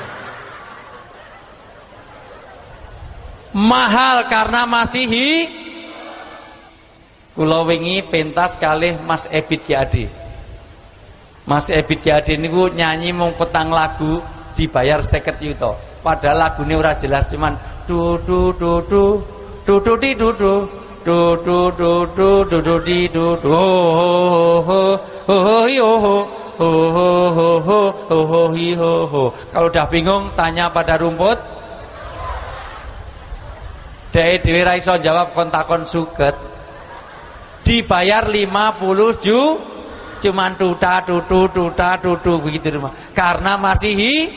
Mahal karena masih kula wingi pentas kalih Mas Ebit Gyade. Mas Ebit Gyade niku nyanyi mung petang lagu dibayar 50 yuta. Padahal lagune ora jelas, cuman du du du du du du di du du du du du du du du di du du ho ho ho ho ho ho ho ho. Kalau udah bingung tanya pada rumput. Dek dhewe ra iso jawab kontakon suket. Dibayar 50 cuman tuta tutu begitu rumah. Karena masih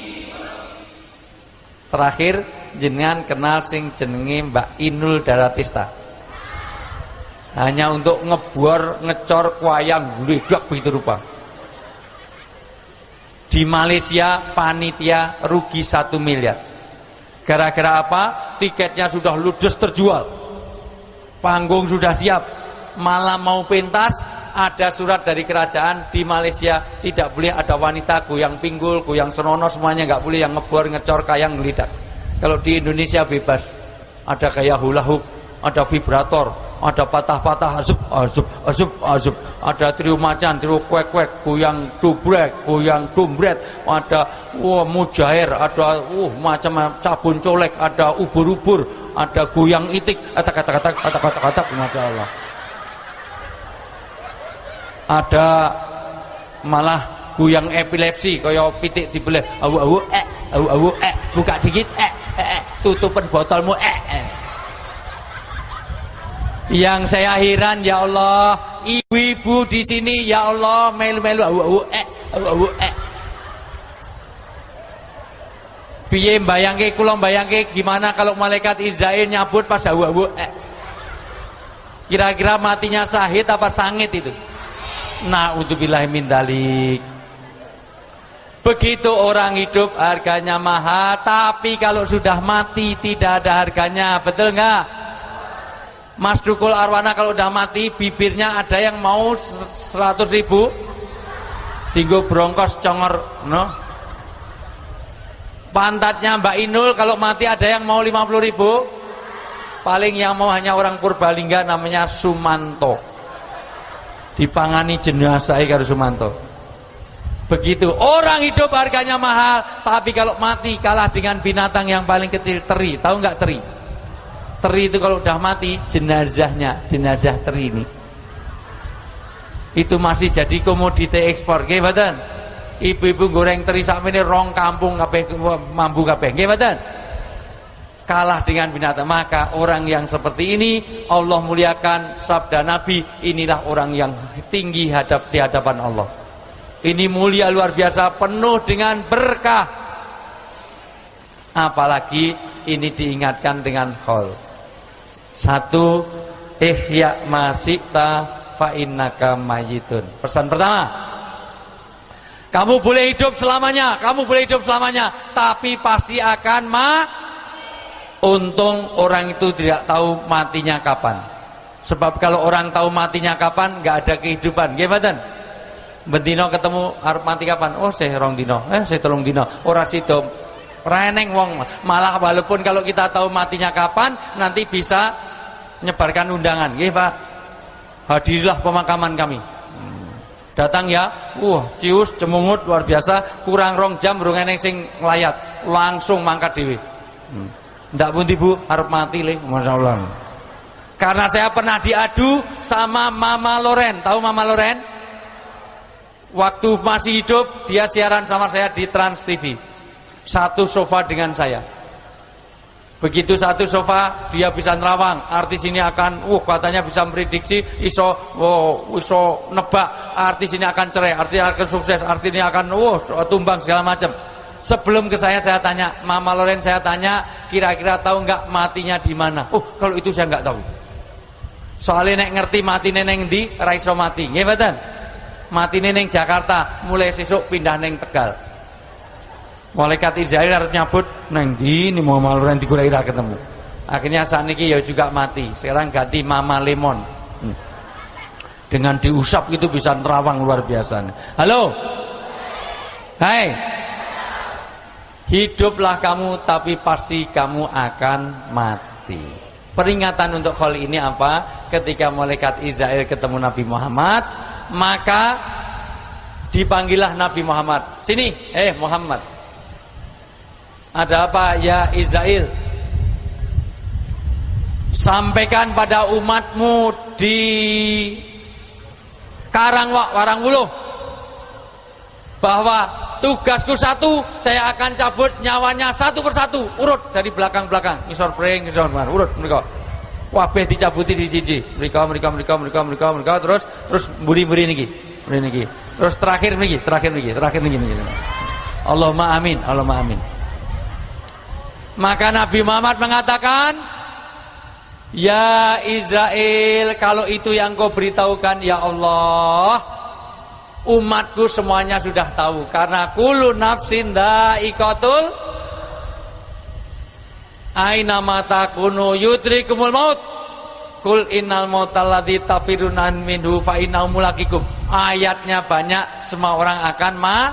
terakhir jenengan kenal sing jenenge Mbak Inul Daratista. Hanya untuk ngebuar ngecor kuayang gledak begitu rupa. Di Malaysia panitia rugi 1 miliar. Gara-gara apa? Tiketnya sudah ludes terjual. Panggung sudah siap. Malam mau pentas, ada surat dari kerajaan di Malaysia tidak boleh ada wanita goyang pinggul, goyang senono, semuanya nggak boleh yang ngebor, ngecor, kayang, ngelidak. Kalau di Indonesia bebas, ada kayak hula hoop, ada vibrator, ada patah-patah, azub, ada trio macan, trio kuek-kuek, goyang dubrek, goyang dumbret, ada mujair, ada macam sabun colek, ada ubur-ubur, ada goyang itik, kata-kata, masya Allah. Ada malah goyang epilepsi kaya pitik dibeleh awu buka dikit tutupen botolmu Yang saya heran ya Allah, ibu-ibu di sini ya Allah melu-melu awu piye mbayangke kula mbayangke gimana kalau malaikat Israil nyabut pas awu kira-kira matinya sahid apa sangit itu? Na'udzubillahi min dzalik. Begitu orang hidup harganya mahal, tapi kalau sudah mati tidak ada harganya, betul nggak? Mas Dukul Arwana kalau udah mati bibirnya ada yang mau 100.000, tinggo brongkos congor, no? Pantatnya Mbak Inul kalau mati ada yang mau 50.000, paling yang mau hanya orang Purbalingga namanya Sumanto. Dipangani jenazah karo Sumanto. Begitu orang hidup harganya mahal, tapi kalau mati kalah dengan binatang yang paling kecil, teri. Tahu nggak teri? Teri itu kalau udah mati jenazah teri ini itu masih jadi komoditi ekspor, nggih mboten? Ibu-ibu goreng teri sakmene rong kampung kabeh mambu kabeh, nggih mboten? Kalah dengan binatang. Maka orang yang seperti ini Allah muliakan, sabda Nabi, inilah orang yang tinggi di hadapan Allah. Ini mulia luar biasa, penuh dengan berkah. Apalagi ini diingatkan dengan khol. 1, ihya masikta fa innaka mayitun. Pesan pertama, kamu boleh hidup selamanya, tapi pasti akan Untung orang itu tidak tahu matinya kapan. Sebab kalau orang tahu matinya kapan, nggak ada kehidupan. Nggih mboten? Bendino ketemu arep mati kapan? Oh, saya 2 dino. Saya 3 dino. Ora sida. Reneng wong. Malah walaupun kalau kita tahu matinya kapan, nanti bisa nyebarkan undangan. Nggih, Pak. Hadirilah pemakaman kami. Datang ya. Cius cemungut luar biasa, kurang 2 jam urung eneng sing nglayat. Langsung mangkat dhewe. Ndak pun ibu harap mati le, masyaallah. Karena saya pernah diadu sama Mama Loren. Tahu Mama Loren? Waktu masih hidup dia siaran sama saya di Trans TV. Satu sofa dengan saya. Begitu satu sofa dia bisa nerawang. Artis ini akan katanya bisa memprediksi iso nebak artis ini akan cerai, artis akan sukses, artis ini akan tumbang segala macam. Sebelum ke saya tanya, Mama Loren saya tanya, kira-kira tahu nggak matinya di mana? Kalau itu saya nggak tahu. Soalnya nek ngerti mati neneng di, ra iso mati. Nggih mboten? Mati neneng Jakarta, mulai sesuk pindah neng Tegal. Malaikat Israil harus nyabut neng di ini Mama Loren digoleki ra ketemu. Akhirnya saat ini ya juga mati. Sekarang ganti Mama Lemon. Dengan diusap itu bisa nerawang luar biasa. Halo. Hai. Hiduplah kamu, tapi pasti kamu akan mati. Peringatan untuk hal ini apa? Ketika malaikat Israil ketemu Nabi Muhammad, maka dipanggillah Nabi Muhammad. Sini, Muhammad. Ada apa ya Israil? sampaikan pada umatmu di Karangwuluh bahwa tugasku satu, saya akan cabut nyawanya satu persatu, urut dari belakang-belakang, ngisor pring, ngisor kemana, urut mereka. Wabeh dicabuti di siji, mereka, terus buri-buri niki. Terus terakhir niki. Allahumma amin. Maka Nabi Muhammad mengatakan, ya Israel, kalau itu yang kau beritahukan ya Allah, umatku semuanya sudah tahu. Karena kullu nafsin dha'iqatul aina mata kunu yudrikumul maut. Kul innal mautal ladzi tafiruna minhu fa innahu mulaqikum. Ayatnya banyak, semua orang akan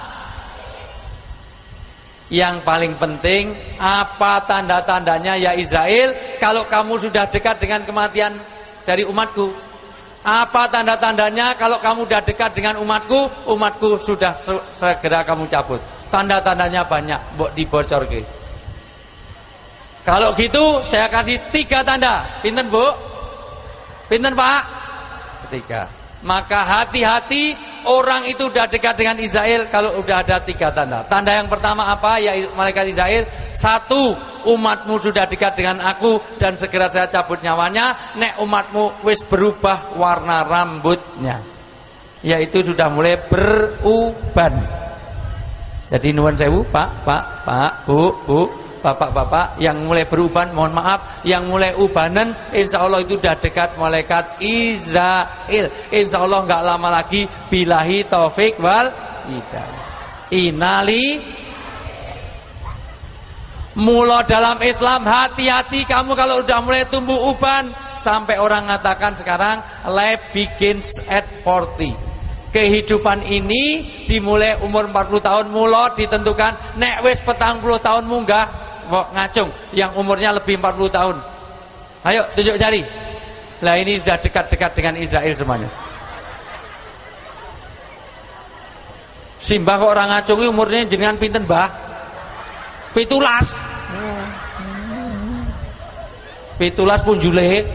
Yang paling penting, apa tanda-tandanya ya Israel kalau kamu sudah dekat dengan kematian dari umatku? Apa tanda-tandanya kalau kamu sudah dekat dengan umatku? Umatku sudah segera kamu cabut. Tanda-tandanya banyak, mbok dibocorke. Kalau gitu saya kasih 3 tanda. Pinten Bu? Pinten Pak? 3. Maka hati-hati orang itu sudah dekat dengan Israel kalau sudah ada 3 tanda. Tanda yang pertama apa? Ya malaikat Israel, 1, umatmu sudah dekat dengan aku dan segera saya cabut nyawanya. Nek umatmu wis berubah warna rambutnya, yaitu sudah mulai beruban. Jadi nuwun sewu Pak, Bu, Bapak-bapak yang mulai beruban, mohon maaf, yang mulai ubanan, insya Allah itu sudah dekat malaikat Israel. Insya Allah nggak lama lagi, billahi taufik wal hidayah. Inali mula dalam Islam, hati-hati kamu kalau udah mulai tumbuh uban. Sampai orang mengatakan sekarang life begins at 40. Kehidupan ini dimulai umur 40 tahun, mula ditentukan nek wis 40 tahun munggah ngacung yang umurnya lebih 40 tahun. Ayo tunjuk jari. Lah ini sudah dekat-dekat dengan Israel semuanya. Simbah kok orang ngacung umurnya jenengan pinten, Mbah? 17. 17 pun jule.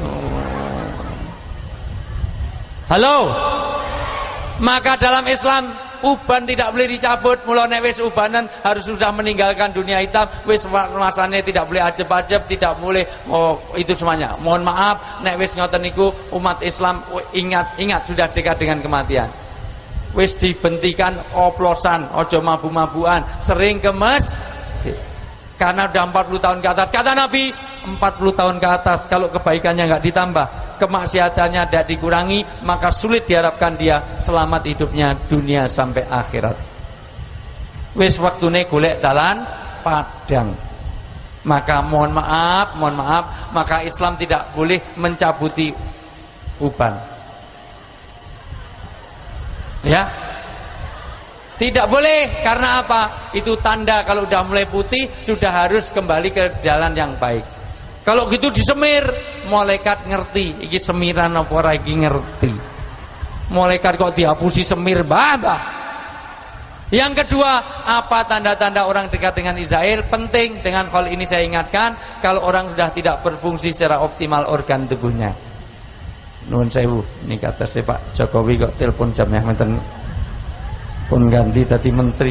Halo. Maka dalam Islam uban tidak boleh dicabut. Mula nek wis ubanan harus sudah meninggalkan dunia hitam. Wis masane tidak boleh ajeb-ajeb, tidak boleh itu semuanya. Mohon maaf nek wis ngoten niku umat Islam ingat sudah dekat dengan kematian. Wis dibentikan oplosan, ojo mabu-mabuan, sering ke masjid. Karena udah 40 tahun ke atas. Kata Nabi, 40 tahun ke atas kalau kebaikannya enggak ditambah, kemaksiatannya tidak dikurangi, maka sulit diharapkan dia selamat hidupnya dunia sampai akhirat. Wis waktune golek dalan padang. Maka mohon maaf, maka Islam tidak boleh mencabuti uban. Ya. Tidak boleh, karena apa? Itu tanda kalau udah mulai putih sudah harus kembali ke jalan yang baik. Kalau gitu disemir, malaikat ngerti iki semiran apa ora iki ngerti. Malaikat kok dihapusi semir, Mbah. Yang kedua, apa tanda-tanda orang dekat dengan Israel? Penting, dengan hal ini saya ingatkan, kalau orang sudah tidak berfungsi secara optimal organ tubuhnya. Nuwun sewu, ini kata saya Pak Jokowi kok telepon jamnya ngeten pun ganti tadi menteri.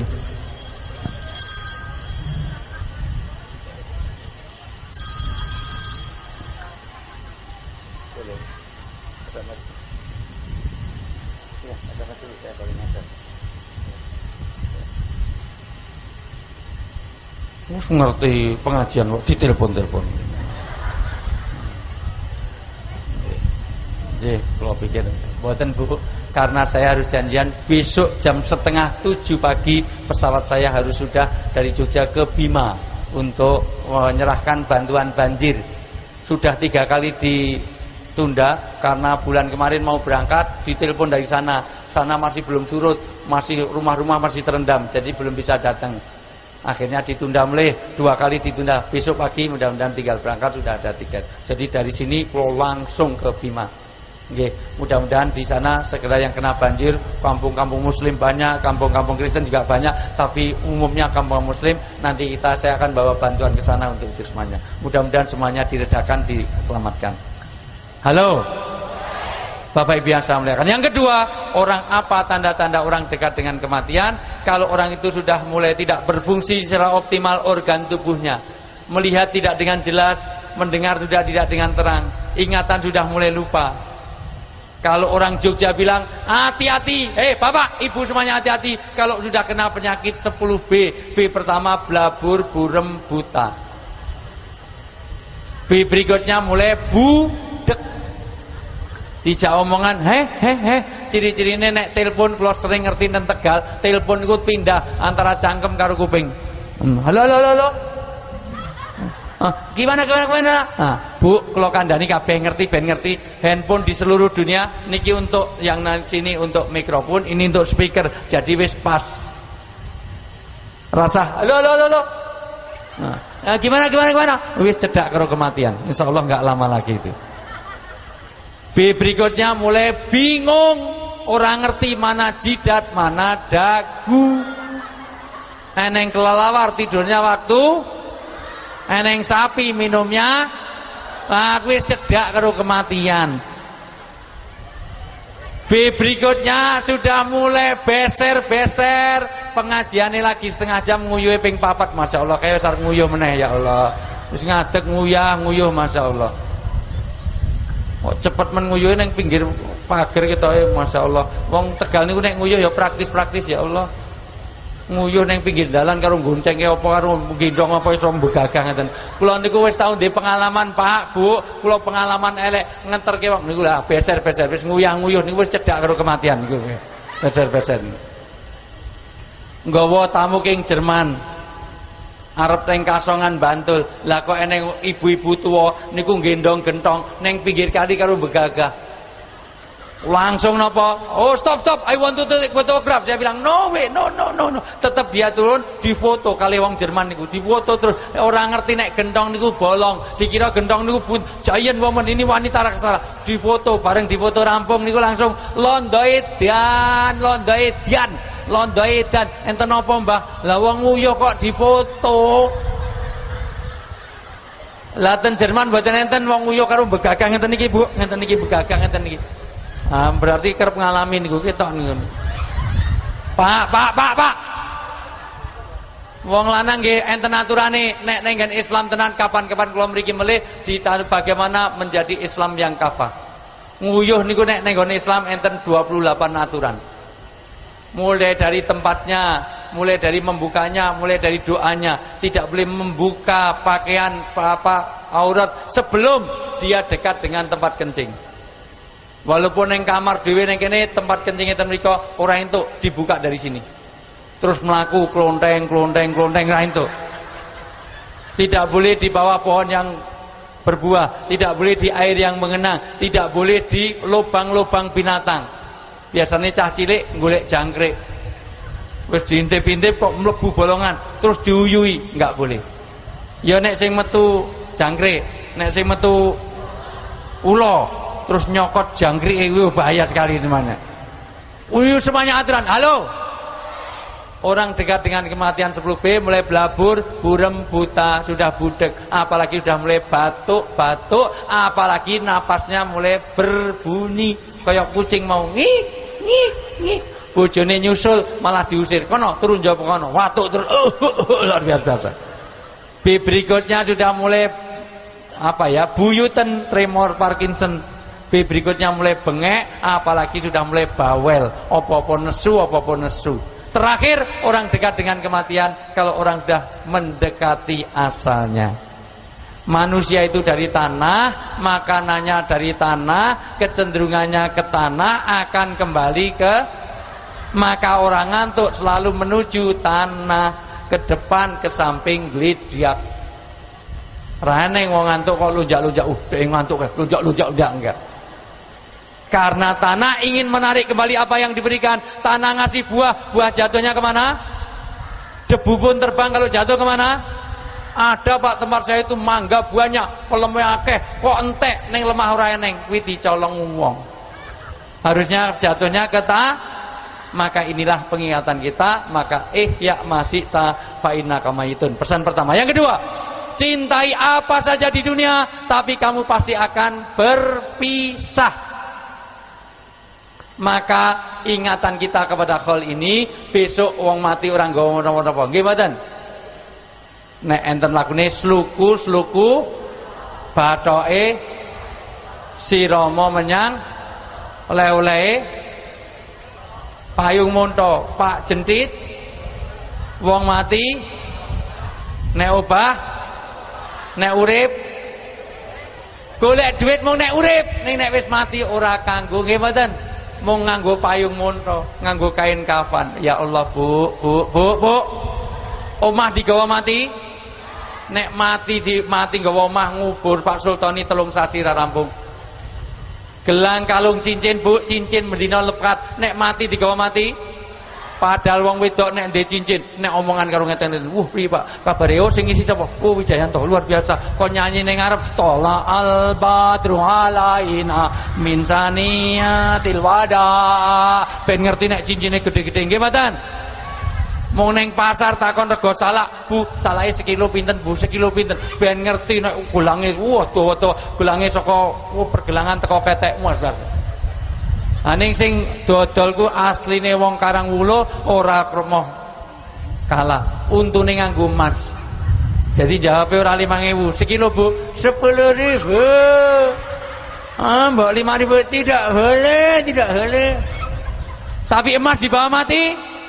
Wis ngerti pengajian kok ditelepon-telepon. Nggih, kula pikir mboten Bu, karena saya harus janjian besok jam 6:30 pagi pesawat saya harus sudah dari Jogja ke Bima untuk menyerahkan bantuan banjir. Sudah 3 kali ditunda karena bulan kemarin mau berangkat, ditelepon dari sana masih belum surut, masih rumah-rumah masih terendam, jadi belum bisa datang. Akhirnya ditunda mulai 2 kali ditunda. Besok pagi mudah-mudahan tinggal berangkat sudah ada tiket. Jadi dari sini pulau langsung ke Bima. Nggih, mudah-mudahan di sana segera yang kena banjir, kampung-kampung muslim banyak, kampung-kampung Kristen juga banyak, tapi umumnya kampung muslim, nanti saya akan bawa bantuan ke sana untuk itu semuanya. Mudah-mudahan semuanya diredakan, diselamatkan. Halo. Bapak Ibu yang saya muliakan. Yang kedua, orang apa tanda-tanda orang dekat dengan kematian? Kalau orang itu sudah mulai tidak berfungsi secara optimal organ tubuhnya, melihat tidak dengan jelas, mendengar sudah tidak dengan terang, ingatan sudah mulai lupa. Kalau orang Jogja bilang hati-hati, bapak, ibu semuanya hati-hati. Kalau sudah kena penyakit 10B, B pertama blabur, burem, buta. B berikutnya mulai budek. Dijak omongan, ciri-cirine nek telepon kalau sering ngerti dan Tegal, telepon ikut pindah antara cangkem karo kuping. Halo. Gimana? Bu, kalau kandani kabeh ngerti, ben ngerti. Handphone di seluruh dunia niki untuk yang sini untuk mikrofon, ini untuk speaker. Jadi wis pas. Rasa halo. Gimana? Wis cedak karo kematian. Insyaallah enggak lama lagi itu. B berikutnya mulai bingung, orang ngerti mana jidat, mana dagu. Eneng kelelawar tidurnya waktu, eneng sapi minumnya, wis cedak karo kematian. B berikutnya sudah mulai beser, pengajiannya lagi setengah jam nguyuhe ping 4, Masya Allah, kayak sar nguyuh meneh ya Allah. Terus ngadeg nguyuh Masya Allah. Kok cepet men nguyuhe ning pinggir pager ketoke Masya Allah. Wong Tegal niku nek nguyuh ya praktis ya Allah. Nguyuh ning pinggir dalan karo goncengke apa karo gendong apa iso begagang ngeten. Kula niku wis tau ndek pengalaman Pak, Bu, kula pengalaman elek ngenterke wong niku lah beser wis nguyuh niku wis cedak karo kematian niku. Beser. Nggawa tamu king Jerman. Arep teng Kasongan Bantul. Lah kok eneng ibu-ibu tua niku gendong gentong ning pinggir kali karo begagah. Langsung napa? Oh, stop, I want to take photograph. Saya bilang, no way, no. Tetap dia turun, difoto kali wong Jerman niku, difoto terus. Orang ngerti nek gentong niku bolong, dikira gentong niku pun giant woman, ini wanita raksasa. Difoto, bareng difoto rampung niku langsung londoedan. Enten napa, Mbah? Lah wong nguyuh kok difoto. Lah ten Jerman mboten enten wong nguyuh karo begagang ngeten niki, Bu. Ngeten niki begagang ngeten niki. Berarti kerep ngalami niku ketok niku. Pak. Wong lanang nggih enten aturane nek nenggen Islam tenan kapan-kapan kula mriki melih bagaimana menjadi Islam yang kafah. Nguyuh niku nek nenggon Islam enten 28 aturan. Mulai dari tempatnya, mulai dari membukanya, mulai dari doanya, tidak boleh membuka pakaian aurat sebelum dia dekat dengan tempat kencing. Walaupun yang kamar dhewe ning kene tempat kencing ten mriko ora entuk dibuka dari sini. Terus melaku klonteng ra entuk. Tidak boleh di bawah pohon yang berbuah, tidak boleh di air yang mengenang, tidak boleh di lubang-lubang binatang. Biasanya cah cilik golek jangkrik. Wis diintip-intip kok mlebu bolongan, terus diuyui, enggak boleh. Ya nek sing metu jangkrik, nek sing metu ula terus nyokot jangkrik itu bahaya sekali teman-teman. Semuanya aturan. Halo. Orang dekat dengan kematian 10B mulai blabur, burem, buta, sudah budek, apalagi sudah mulai batuk, apalagi napasnya mulai berbunyi kayak kucing mau ngik. Bojone nyusul malah diusir. Kono turun jawab kono, watuk terus luar biasa. B berikutnya sudah mulai buyutan, tremor, Parkinson. B berikutnya mulai bengek, apalagi sudah mulai bawel, apa-apa nesu. Terakhir, orang dekat dengan kematian kalau orang sudah mendekati asalnya. Manusia itu dari tanah, makanannya dari tanah, kecenderungannya ke tanah, akan kembali ke. Maka orang ngantuk selalu menuju tanah, ke depan, ke samping, glidiak. Raneng wong ngantuk kok lunjak-lunjak, ngantuk lunjak-lunjak enggak. Karena tanah ingin menarik kembali apa yang diberikan. Tanah ngasih buah jatuhnya kemana? Debu pun terbang kalau jatuh kemana? Ada Pak tempat saya itu mangga buahnya, pelemnya akeh, kok entek neng lemah ora eneng, kuwi dicolong wong. Harusnya jatuhnya ke ta. Maka inilah pengingatan kita. Maka ihya masita fa innaka mayitun. Pesan pertama. Yang kedua, cintai apa saja di dunia, tapi kamu pasti akan berpisah. Maka ingatan kita kepada khol ini, besok wong mati orang gawa napa-napa. Nggih mboten? Nek enten lakune sluku bathoke si Rama menyang oleh-olehe payung monto Pak Jentit, wong mati nek obah nek urip golek duit mung nek urip, ning nek wis mati ora kanggo. Nggih mboten? Mung nganggo payung monto, nganggo kain kafan. Ya Allah, Bu. Omah digawa mati. Nek mati nggawa omah ngubur Pak Sultani 3 sasi ra rampung. Gelang kalung cincin, Bu, cincin mendina lepat. Nek mati digawa mati. Padahal wong wedok nek ndek cincin, nek omongan karo ngeten, piye Pak? Kabare sing ngisi sapa? Wijayanto, luar biasa. Kok nyanyi ning ngarep tola al badru alaina min saniyatil wada. Ben ngerti nek cincine gede-gede nggih mboten? Mau neng pasar takon rego salak, Bu, salake sekilo pinten, Bu, sekilo pinten. Ben ngerti nek gulange, dawa-dawa gulange saka pergelangan teko ketekmu. Aning sing dodol ku asline wong Karangwulo ora kremo kalah. Untune nganggo emas. Jadi jawabe ora 5.000, sekilo, Bu, 10.000. Mbok 5.000 tidak boleh. Tapi emas dibawa mati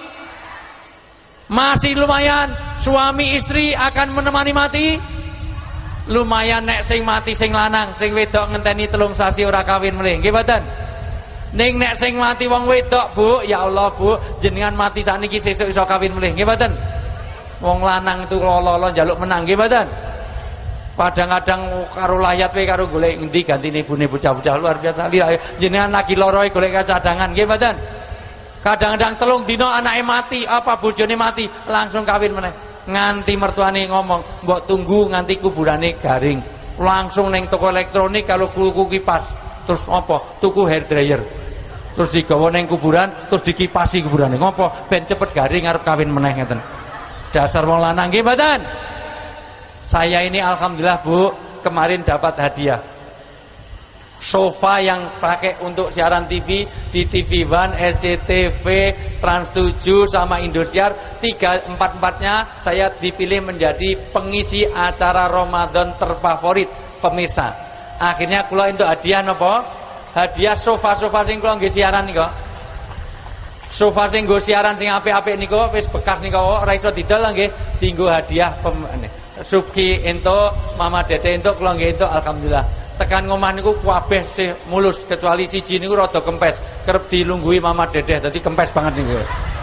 masih lumayan. Suami istri akan menemani mati. Lumayan nek sing mati sing lanang, sing wedok ngenteni 3 sasi ora kawin melih. Nggih mboten? Ning nek sing mati wong wedok, Bu, ya Allah, Bu, jenengan mati sakniki sesuk iso kawin melih. Nggih mboten? Wong lanang itu lolo njaluk menang, nggih mboten? Kadang-kadang karo layat wae karo golek endi gantine ibune bocah-bocah luar biasa. Jenengan lagi loro golek cadangan, nggih mboten? Kadang-kadang 3 dina anake mati, apa bojone mati, langsung kawin meneh. Nganti mertuane ngomong, mbok tunggu nganti kuburane garing. Langsung ning toko elektronik kalau tuku kipas, terus apa? Tuku hair dryer. Terus digawa ning kuburan, terus dikipasi kuburane. Ngopo? Ben cepet garing arep kawin meneh ngeten. Dasar wong lanang nggih mboten? Saya ini alhamdulillah, Bu, kemarin dapat hadiah. Sofa yang pakai untuk siaran TV di TV One, SCTV, Trans 7 sama Indosiar, 3-4-4-nya saya dipilih menjadi pengisi acara Ramadan terfavorit pemirsa. Akhirnya kula entuk hadiah napa? Hadiah sofa-sofa sing kula nggih siaran niku. Sofa sing nggo siaran sing apik-apik niku wis bekas niku ora iso didol nggih, dienggo hadiah Subki entuk, Mama Dede entuk, kula nggih entuk, alhamdulillah. Tekan ngomah niku kabeh sih mulus kecuali siji niku rada kempes, kerep dilungguhi Mama Dedeh, dadi kempes banget niku.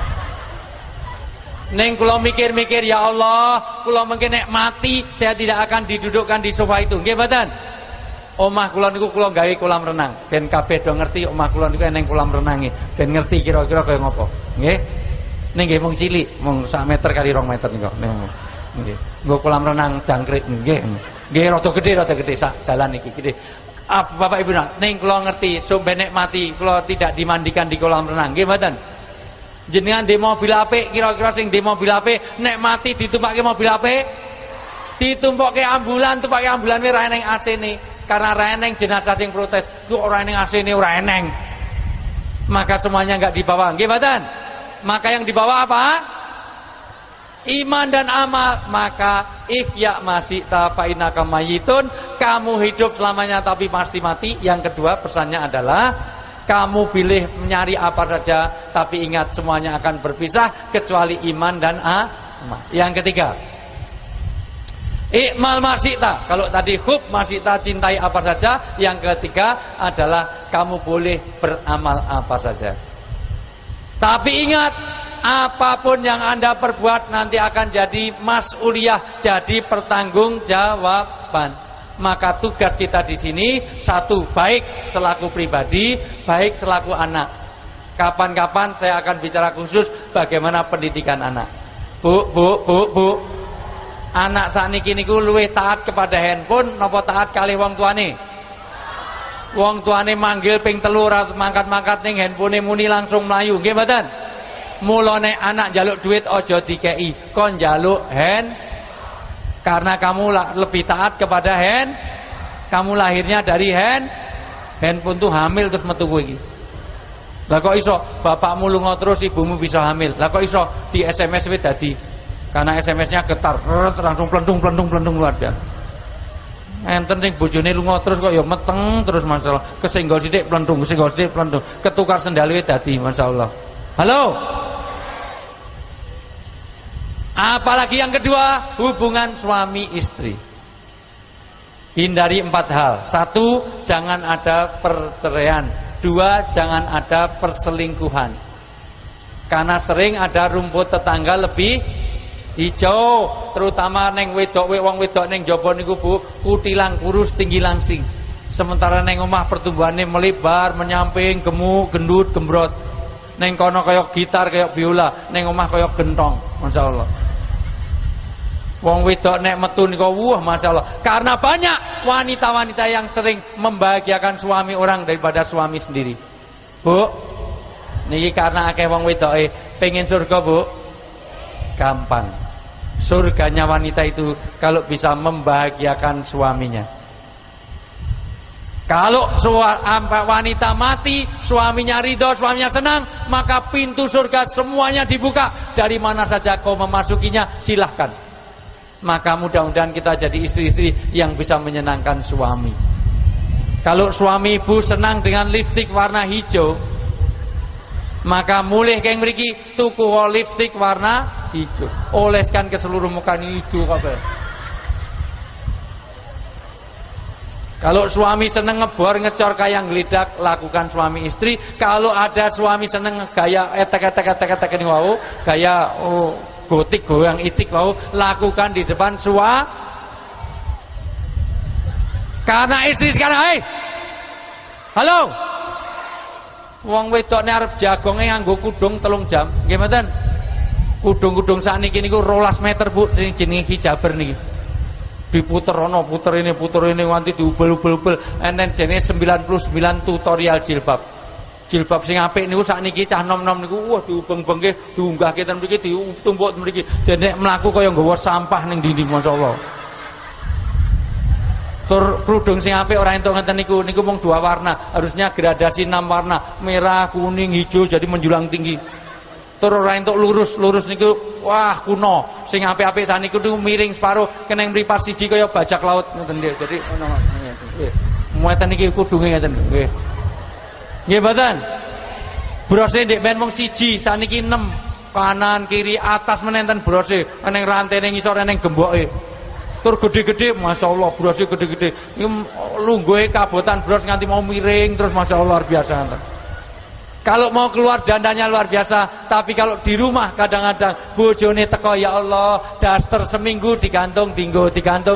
Neng kula mikir-mikir, ya Allah, kula mungkin nek mati saya tidak akan didudukkan di sofa itu. Nggih mboten? Omah kula niku kula gawe kolam renang. Ben kabeh do ngerti omah kula niku eneng kolam renange. Ben ngerti kira-kira kaya ngopo. Nggih. Ning nggih mung cilik, mung 1 meter kali 2 meter niku. Nggih. Nggo kolam renang jangkrik nggih. Nggih rada gedhe sak dalan iki gede. Bapak Ibu ning kula ngerti sampe nek mati kula tidak dimandikan di kolam renang. Nggih mboten? Jenengan di mobil apik, kira-kira sing di mobil apik nek mati ditumpake mobil apik, ditumpokke ambulan, tumpake ambulan wae ora eneng AC-ne. Karena ora eneng jenazah sing protes, "Kok ora eneng AC-ne, ora eneng." Maka semuanya enggak dibawa. Nggih mboten? Maka yang dibawa apa? Iman dan amal. Maka ihya masita fa innaka mayitun, kamu hidup selamanya tapi pasti mati. Yang kedua pesannya adalah kamu pilih menyari apa saja tapi ingat semuanya akan berpisah kecuali iman dan amal. Yang ketiga, ikmal masita. Kalau tadi hub masita, cintai apa saja. Yang ketiga adalah kamu boleh beramal apa saja. Tapi ingat, apapun yang Anda perbuat nanti akan jadi mas'uliyah, jadi pertanggungjawaban. Maka tugas kita di sini satu, baik selaku pribadi, baik selaku anak. Kapan-kapan saya akan bicara khusus bagaimana pendidikan anak. Bu. Anak sakniki niku luwih taat kepada handphone napa taat kalih wong tuane? Wong tuane manggil ping 3 ora mangkat-mangkat ning handphone muni langsung mlayu, nggih mboten? Mulane anak njaluk duit aja dikei, kon njaluk hand. Karena kamu lebih taat kepada hand. Kamu lahirnya dari handphone tuh hamil terus metu kowe iki. Lah kok iso bapakmu lunga terus ibumu bisa hamil? Lah kok iso di SMS wis dadi? Karena SMS-nya getar, langsung plentung luar biasa. Enten sing bojone lunga terus kok ya meteng terus masalah. Kesenggol sithik plentung, ketukar sendal wis dadi masyaallah. Halo. Apalagi yang kedua, hubungan suami istri. Hindari 4 hal. 1, jangan ada perceraian. 2, jangan ada perselingkuhan. Karena sering ada rumput tetangga lebih hijau, terutama neng wong wedok neng jaba niku Bu, kutilang kurus tinggi langsing. Sementara neng omah pertumbuhannya melebar, menyamping, gemuk, gendut, gembrot. Neng kono kaya gitar, kaya biola, neng omah kaya gentong. Masyaallah. Wong wedok nek metu niku wah masyaallah. Karena banyak wanita-wanita yang sering membahagiakan suami orang daripada suami sendiri. Bu, niki karena akeh wong wedoke pengen surga, Bu. Gampang. Surganya wanita itu kalau bisa membahagiakan suaminya. Kalau wanita mati, suaminya ridho, suaminya senang, maka pintu surga semuanya dibuka. Dari mana saja kau memasukinya, silahkan. Maka mudah-mudahan kita jadi istri-istri yang bisa menyenangkan suami. Kalau suami ibu senang dengan lipstik warna hijau, maka mulih keng mriki tuku lipstik warna hijau, oleskan ke seluruh muka hijau kabeh. Kalau suami seneng ngebor ngecor kayak ngelidak, lakukan suami istri. Kalau ada suami seneng gaya etek ini wau, gaya gotik goyang itik wau, lakukan di depan karena istri sekarang, halo. Wong wedok arep jagonge nganggo kudung 3 jam. Nggih mboten? Kudung-kudung sakniki niku 12 meter Bu, sing jenenge hijaber niki. Diputer ono, puter ini nganti diubel-ubel. Enten jenenge 99 tutorial jilbab. Jilbab sing apik niku sakniki cah nom-nom niku wah diubeng-bengke, diunggahke ten mriki, ditumpuk mriki. Dene mlaku kaya nggawa sampah ning dinding masyaallah. Tur kerudung sing apik ora entuk ngeten niku mung 2 warna, harusnya gradasi 6 warna, merah, kuning, hijau jadi menjulang tinggi. Tur ora entuk lurus niku wah kuno. Sing apik-apik saniku niku miring separo, kena mripat siji kaya bajak laut ngoten nggih. Jadi ngono nggih. Muatan niki kudunge ngeten nggih. Nggih mboten? Brose ndek men mung siji, saniki 6. Kanan, kiri, atas menenten brose, ning rantene ngisor ning gemboke. Tur gede-gede, masyaallah brosnya gede-gede. Ini lungguhe kabotan bros nganti mau miring terus masyaallah luar biasa. Kalau mau keluar dandanya luar biasa, tapi kalau di rumah kadang-kadang bojone teko ya Allah, daster seminggu digantung tinggo.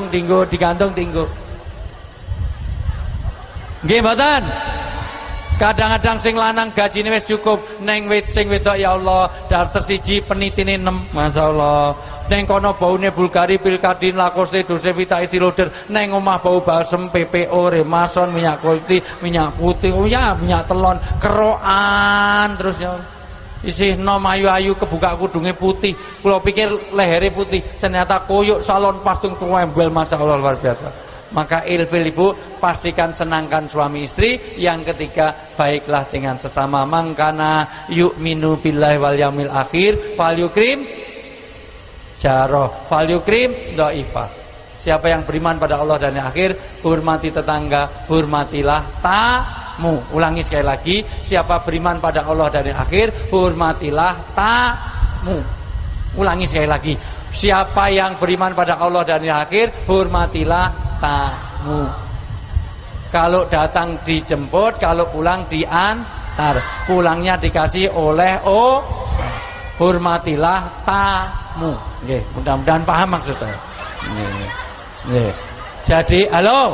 Nggih mboten? Kadang-kadang sing lanang gajine wis cukup, neng sing wedok ya Allah, daster siji penitine 6, masyaallah. Neng kono baune Bulgari, Pilkadin, Lacoste, Dolce Vita, Estee Lauder, neng omah bau balsem, PPO, Remason, minyak kuliti, minyak putih, oh ya minyak telon, kerokan terus ya. Isih nom ayu-ayu kebuka kudunge putih. Kula pikir lehere putih, ternyata koyok salon pastung tuwembel, masyaallah luar biasa. Maka ilfil ibu, pastikan senangkan suami istri. Yang ketiga, baiklah dengan sesama. Mangkana yu'minu billahi wal yaumil akhir falyukrim jaroh, falyukrim dhaifah. Siapa yang beriman pada Allah dan yang akhir, hormati tetangga, hormatilah tamu. Ulangi sekali lagi, siapa beriman pada Allah dan yang akhir, hormatilah tamu. Ulangi sekali lagi, siapa yang beriman pada Allah dan yang akhir, hormatilah tamu. Kalau datang dijemput, kalau pulang diantar. Pulangnya dikasih oleh hormatilah tamu. Nggih, mudah-mudahan paham maksud saya. Nggih. Jadi, halo.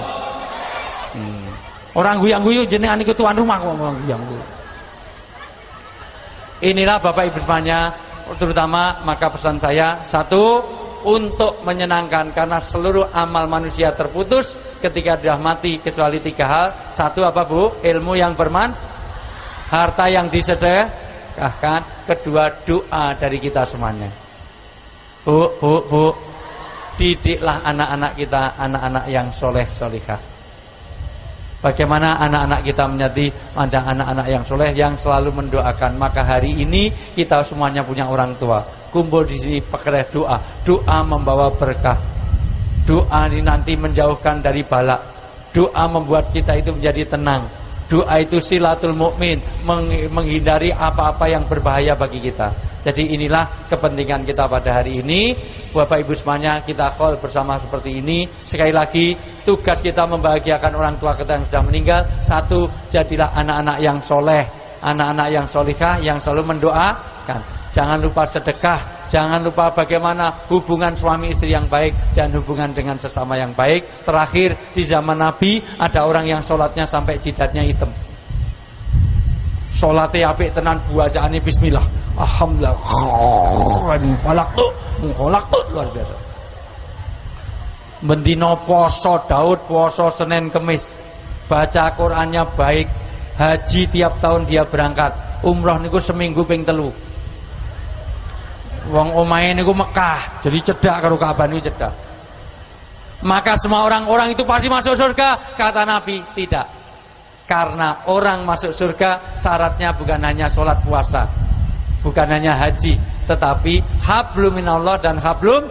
Orang guyang-guyu jenengan iku tuan rumah kok ngomong guyang-guyu. Inilah Bapak Ibu semuanya, terutama maka pesan saya, 1, untuk menyenangkan, karena seluruh amal manusia terputus ketika sudah mati kecuali 3 hal. Satu apa Bu? Ilmu yang harta yang disedekahkan. Kedua, doa dari kita semuanya. Bu, didiklah anak-anak kita, anak-anak yang soleh solihah. Bagaimana anak-anak kita menjadi ada anak-anak yang soleh yang selalu mendoakan. Maka hari ini kita semuanya punya orang tua. Kumpul di sini pakai doa. Doa membawa berkah. Doa ini nanti menjauhkan dari bala. Doa membuat kita itu menjadi tenang. Doa itu silatul mukmin, menghindari apa-apa yang berbahaya bagi kita. Jadi inilah kepentingan kita pada hari ini. Bapak Ibu semuanya, kita call bersama seperti ini. Sekali lagi, tugas kita membahagiakan orang tua kita yang sudah meninggal. Satu, jadilah anak-anak yang soleh, anak-anak yang solihah, yang selalu mendoakan. Jangan lupa sedekah, jangan lupa bagaimana hubungan suami istri yang baik dan hubungan dengan sesama yang baik. Terakhir, di zaman Nabi ada orang yang sholatnya sampai jidatnya hitam. Sholatnya apik tenan, bacaannya bismillah, alhamdulillah, falaktu, luar biasa. Bendino poso Daud, poso Senin Kemis, baca Qurannya baik, haji tiap tahun dia berangkat, umroh niku seminggu ping 3. Wong omahe niku Mekah, jadi cedak karo Ka'bah niku cedak. Maka semua orang-orang itu pasti masuk surga, kata Nabi. Tidak. Karena orang masuk surga syaratnya bukan hanya sholat puasa, bukan hanya haji, tetapi hablum minallah dan hablum.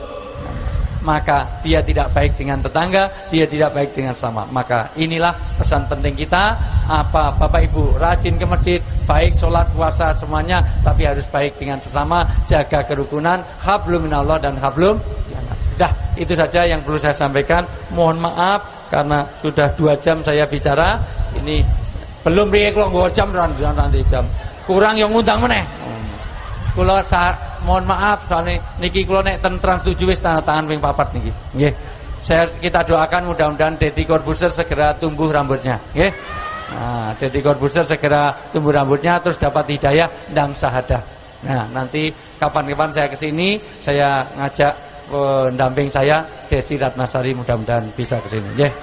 Maka dia tidak baik dengan tetangga, dia tidak baik dengan sama. Maka inilah pesan penting kita. Apa Bapak Ibu rajin ke masjid, baik sholat puasa semuanya, tapi harus baik dengan sesama, jaga kerukunan, hablum minallah dan hablum. Sudah, itu saja yang perlu saya sampaikan. Mohon maaf karena sudah 2 jam saya bicara. Ini belum kalau 2 jam nanti jam. Kurang yang ngundang meneh. Kula mohon maaf soalnya niki kula nek ten Trans 7 wis tanda tangan ping 4 niki. Nggih. Kita doakan mudah-mudahan Deddy Corbuzier segera tumbuh rambutnya, nggih. Nah, Deddy Corbuzier segera tumbuh rambutnya terus dapat hidayah dan syahadah. Nah, nanti kapan-kapan saya ke sini, saya ngajak pendamping saya Desi Ratnasari, mudah-mudahan bisa ke sini, nggih.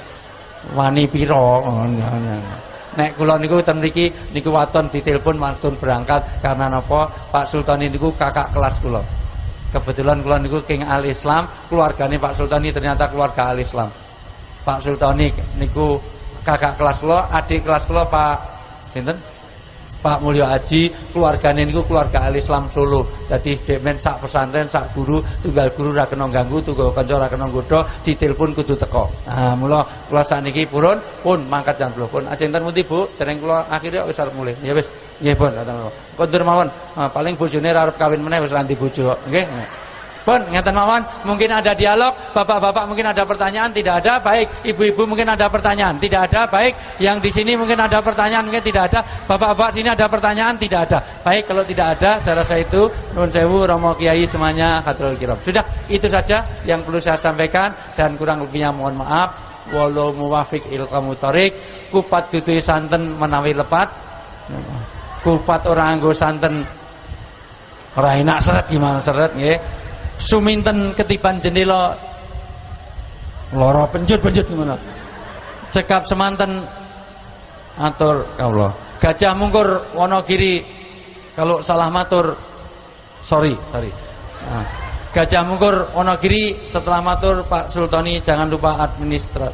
Wani piro? Nek kula niku ten mriki niku waton ditelepon matur berangkat karena napa Pak Sultani niku kakak kelas kula. Kebetulan kula niku King Al Islam, keluargane Pak Sultani ternyata keluarga Al Islam. Pak Sultani niku kakak kelas kula, adik kelas kula Pak sinten? Pak Mulyo Haji, keluargane niku keluarga Al Islam Solo. Jadi dekmen sak pesantren, sak guru, tunggal guru ra kena ganggu, tunggal kanca ra kena nggodha, ditelepon kudu teko. Nah, mula kula sakniki pun mangkat jam 10 pun. Ajeng ten pundi Bu? Dereng kula akhire wis arep mulih. Ya wis, nggih pun. Kondur mawon. Paling bojone ra arep kawin meneh wis ranti bojo kok. Nggih. Pun ngeten mawon, mungkin ada dialog, bapak-bapak mungkin ada pertanyaan, tidak ada, baik. Ibu-ibu mungkin ada pertanyaan, tidak ada, baik. Yang di sini mungkin ada pertanyaan, mungkin tidak ada. Bapak-bapak sini ada pertanyaan, tidak ada. Baik, kalau tidak ada, saya rasa itu nuwun sewu Romo Kiai semuanya hadratul kiram. Sudah, itu saja yang perlu saya sampaikan dan kurang lebihnya mohon maaf. Wallahu muwaffiq ilal thoriq. Kupat duduhe santen menawi lepat. Kupat orang nggo santen ora enak seret gimana seret nggih. Suminten ketiban jendela lara penjut-penjut gimana. Cekap semanten atur Allah. Gajah Mungkur Wonogiri kalau salah matur sorry. Nah, Gajah Mungkur Wonogiri setelah matur Pak Sultani jangan lupa administrat.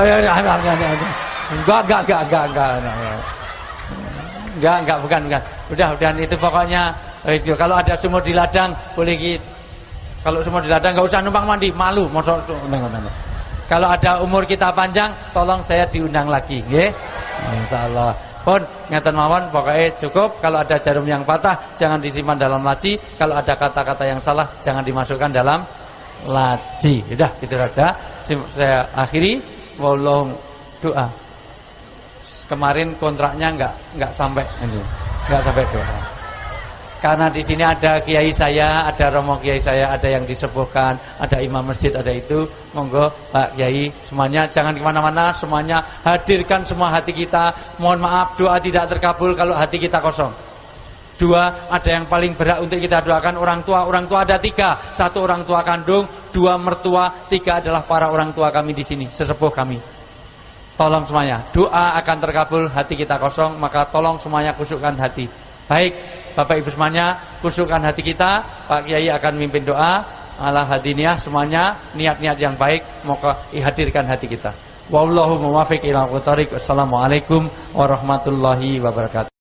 Enggak, bukan. Udah itu pokoknya kalau ada sumur di ladang boleh gitu. Kalau semua di ladang nggak usah numpang mandi, malu. Kalau ada umur kita panjang, tolong saya diundang lagi, nggih. Insyaallah. Pun ngeten mawon, pokoknya cukup. Kalau ada jarum yang patah, jangan disimpan dalam laci. Kalau ada kata-kata yang salah, jangan dimasukkan dalam laci. Sudah, gitu saja. Saya akhiri. Wallahu doa. Kemarin kontraknya nggak sampai ini, nggak sampai doa. Karena di sini ada kiai saya, ada romo kiai saya, ada yang disepuhkan, ada imam masjid, ada itu. Monggo Pak Kiai, semuanya jangan kemana-mana, semuanya hadirkan semua hati kita. Mohon maaf, doa tidak terkabul kalau hati kita kosong. 2, ada yang paling berat untuk kita doakan orang tua. Orang tua ada 3, 1 orang tua kandung, 2 mertua, 3 adalah para orang tua kami di sini, sesepuh kami. Tolong semuanya, doa akan terkabul, hati kita kosong, maka tolong semuanya kusukkan hati. Baik, Bapak Ibu semuanya, kusukkan hati kita. Pak Kiai akan mimpin doa ala hadiniah, semuanya niat-niat yang baik, moga dihadirkan hati kita. Wallahu muwaffiq ila aqwamit thoriq. Assalamualaikum warahmatullahi wabarakatuh.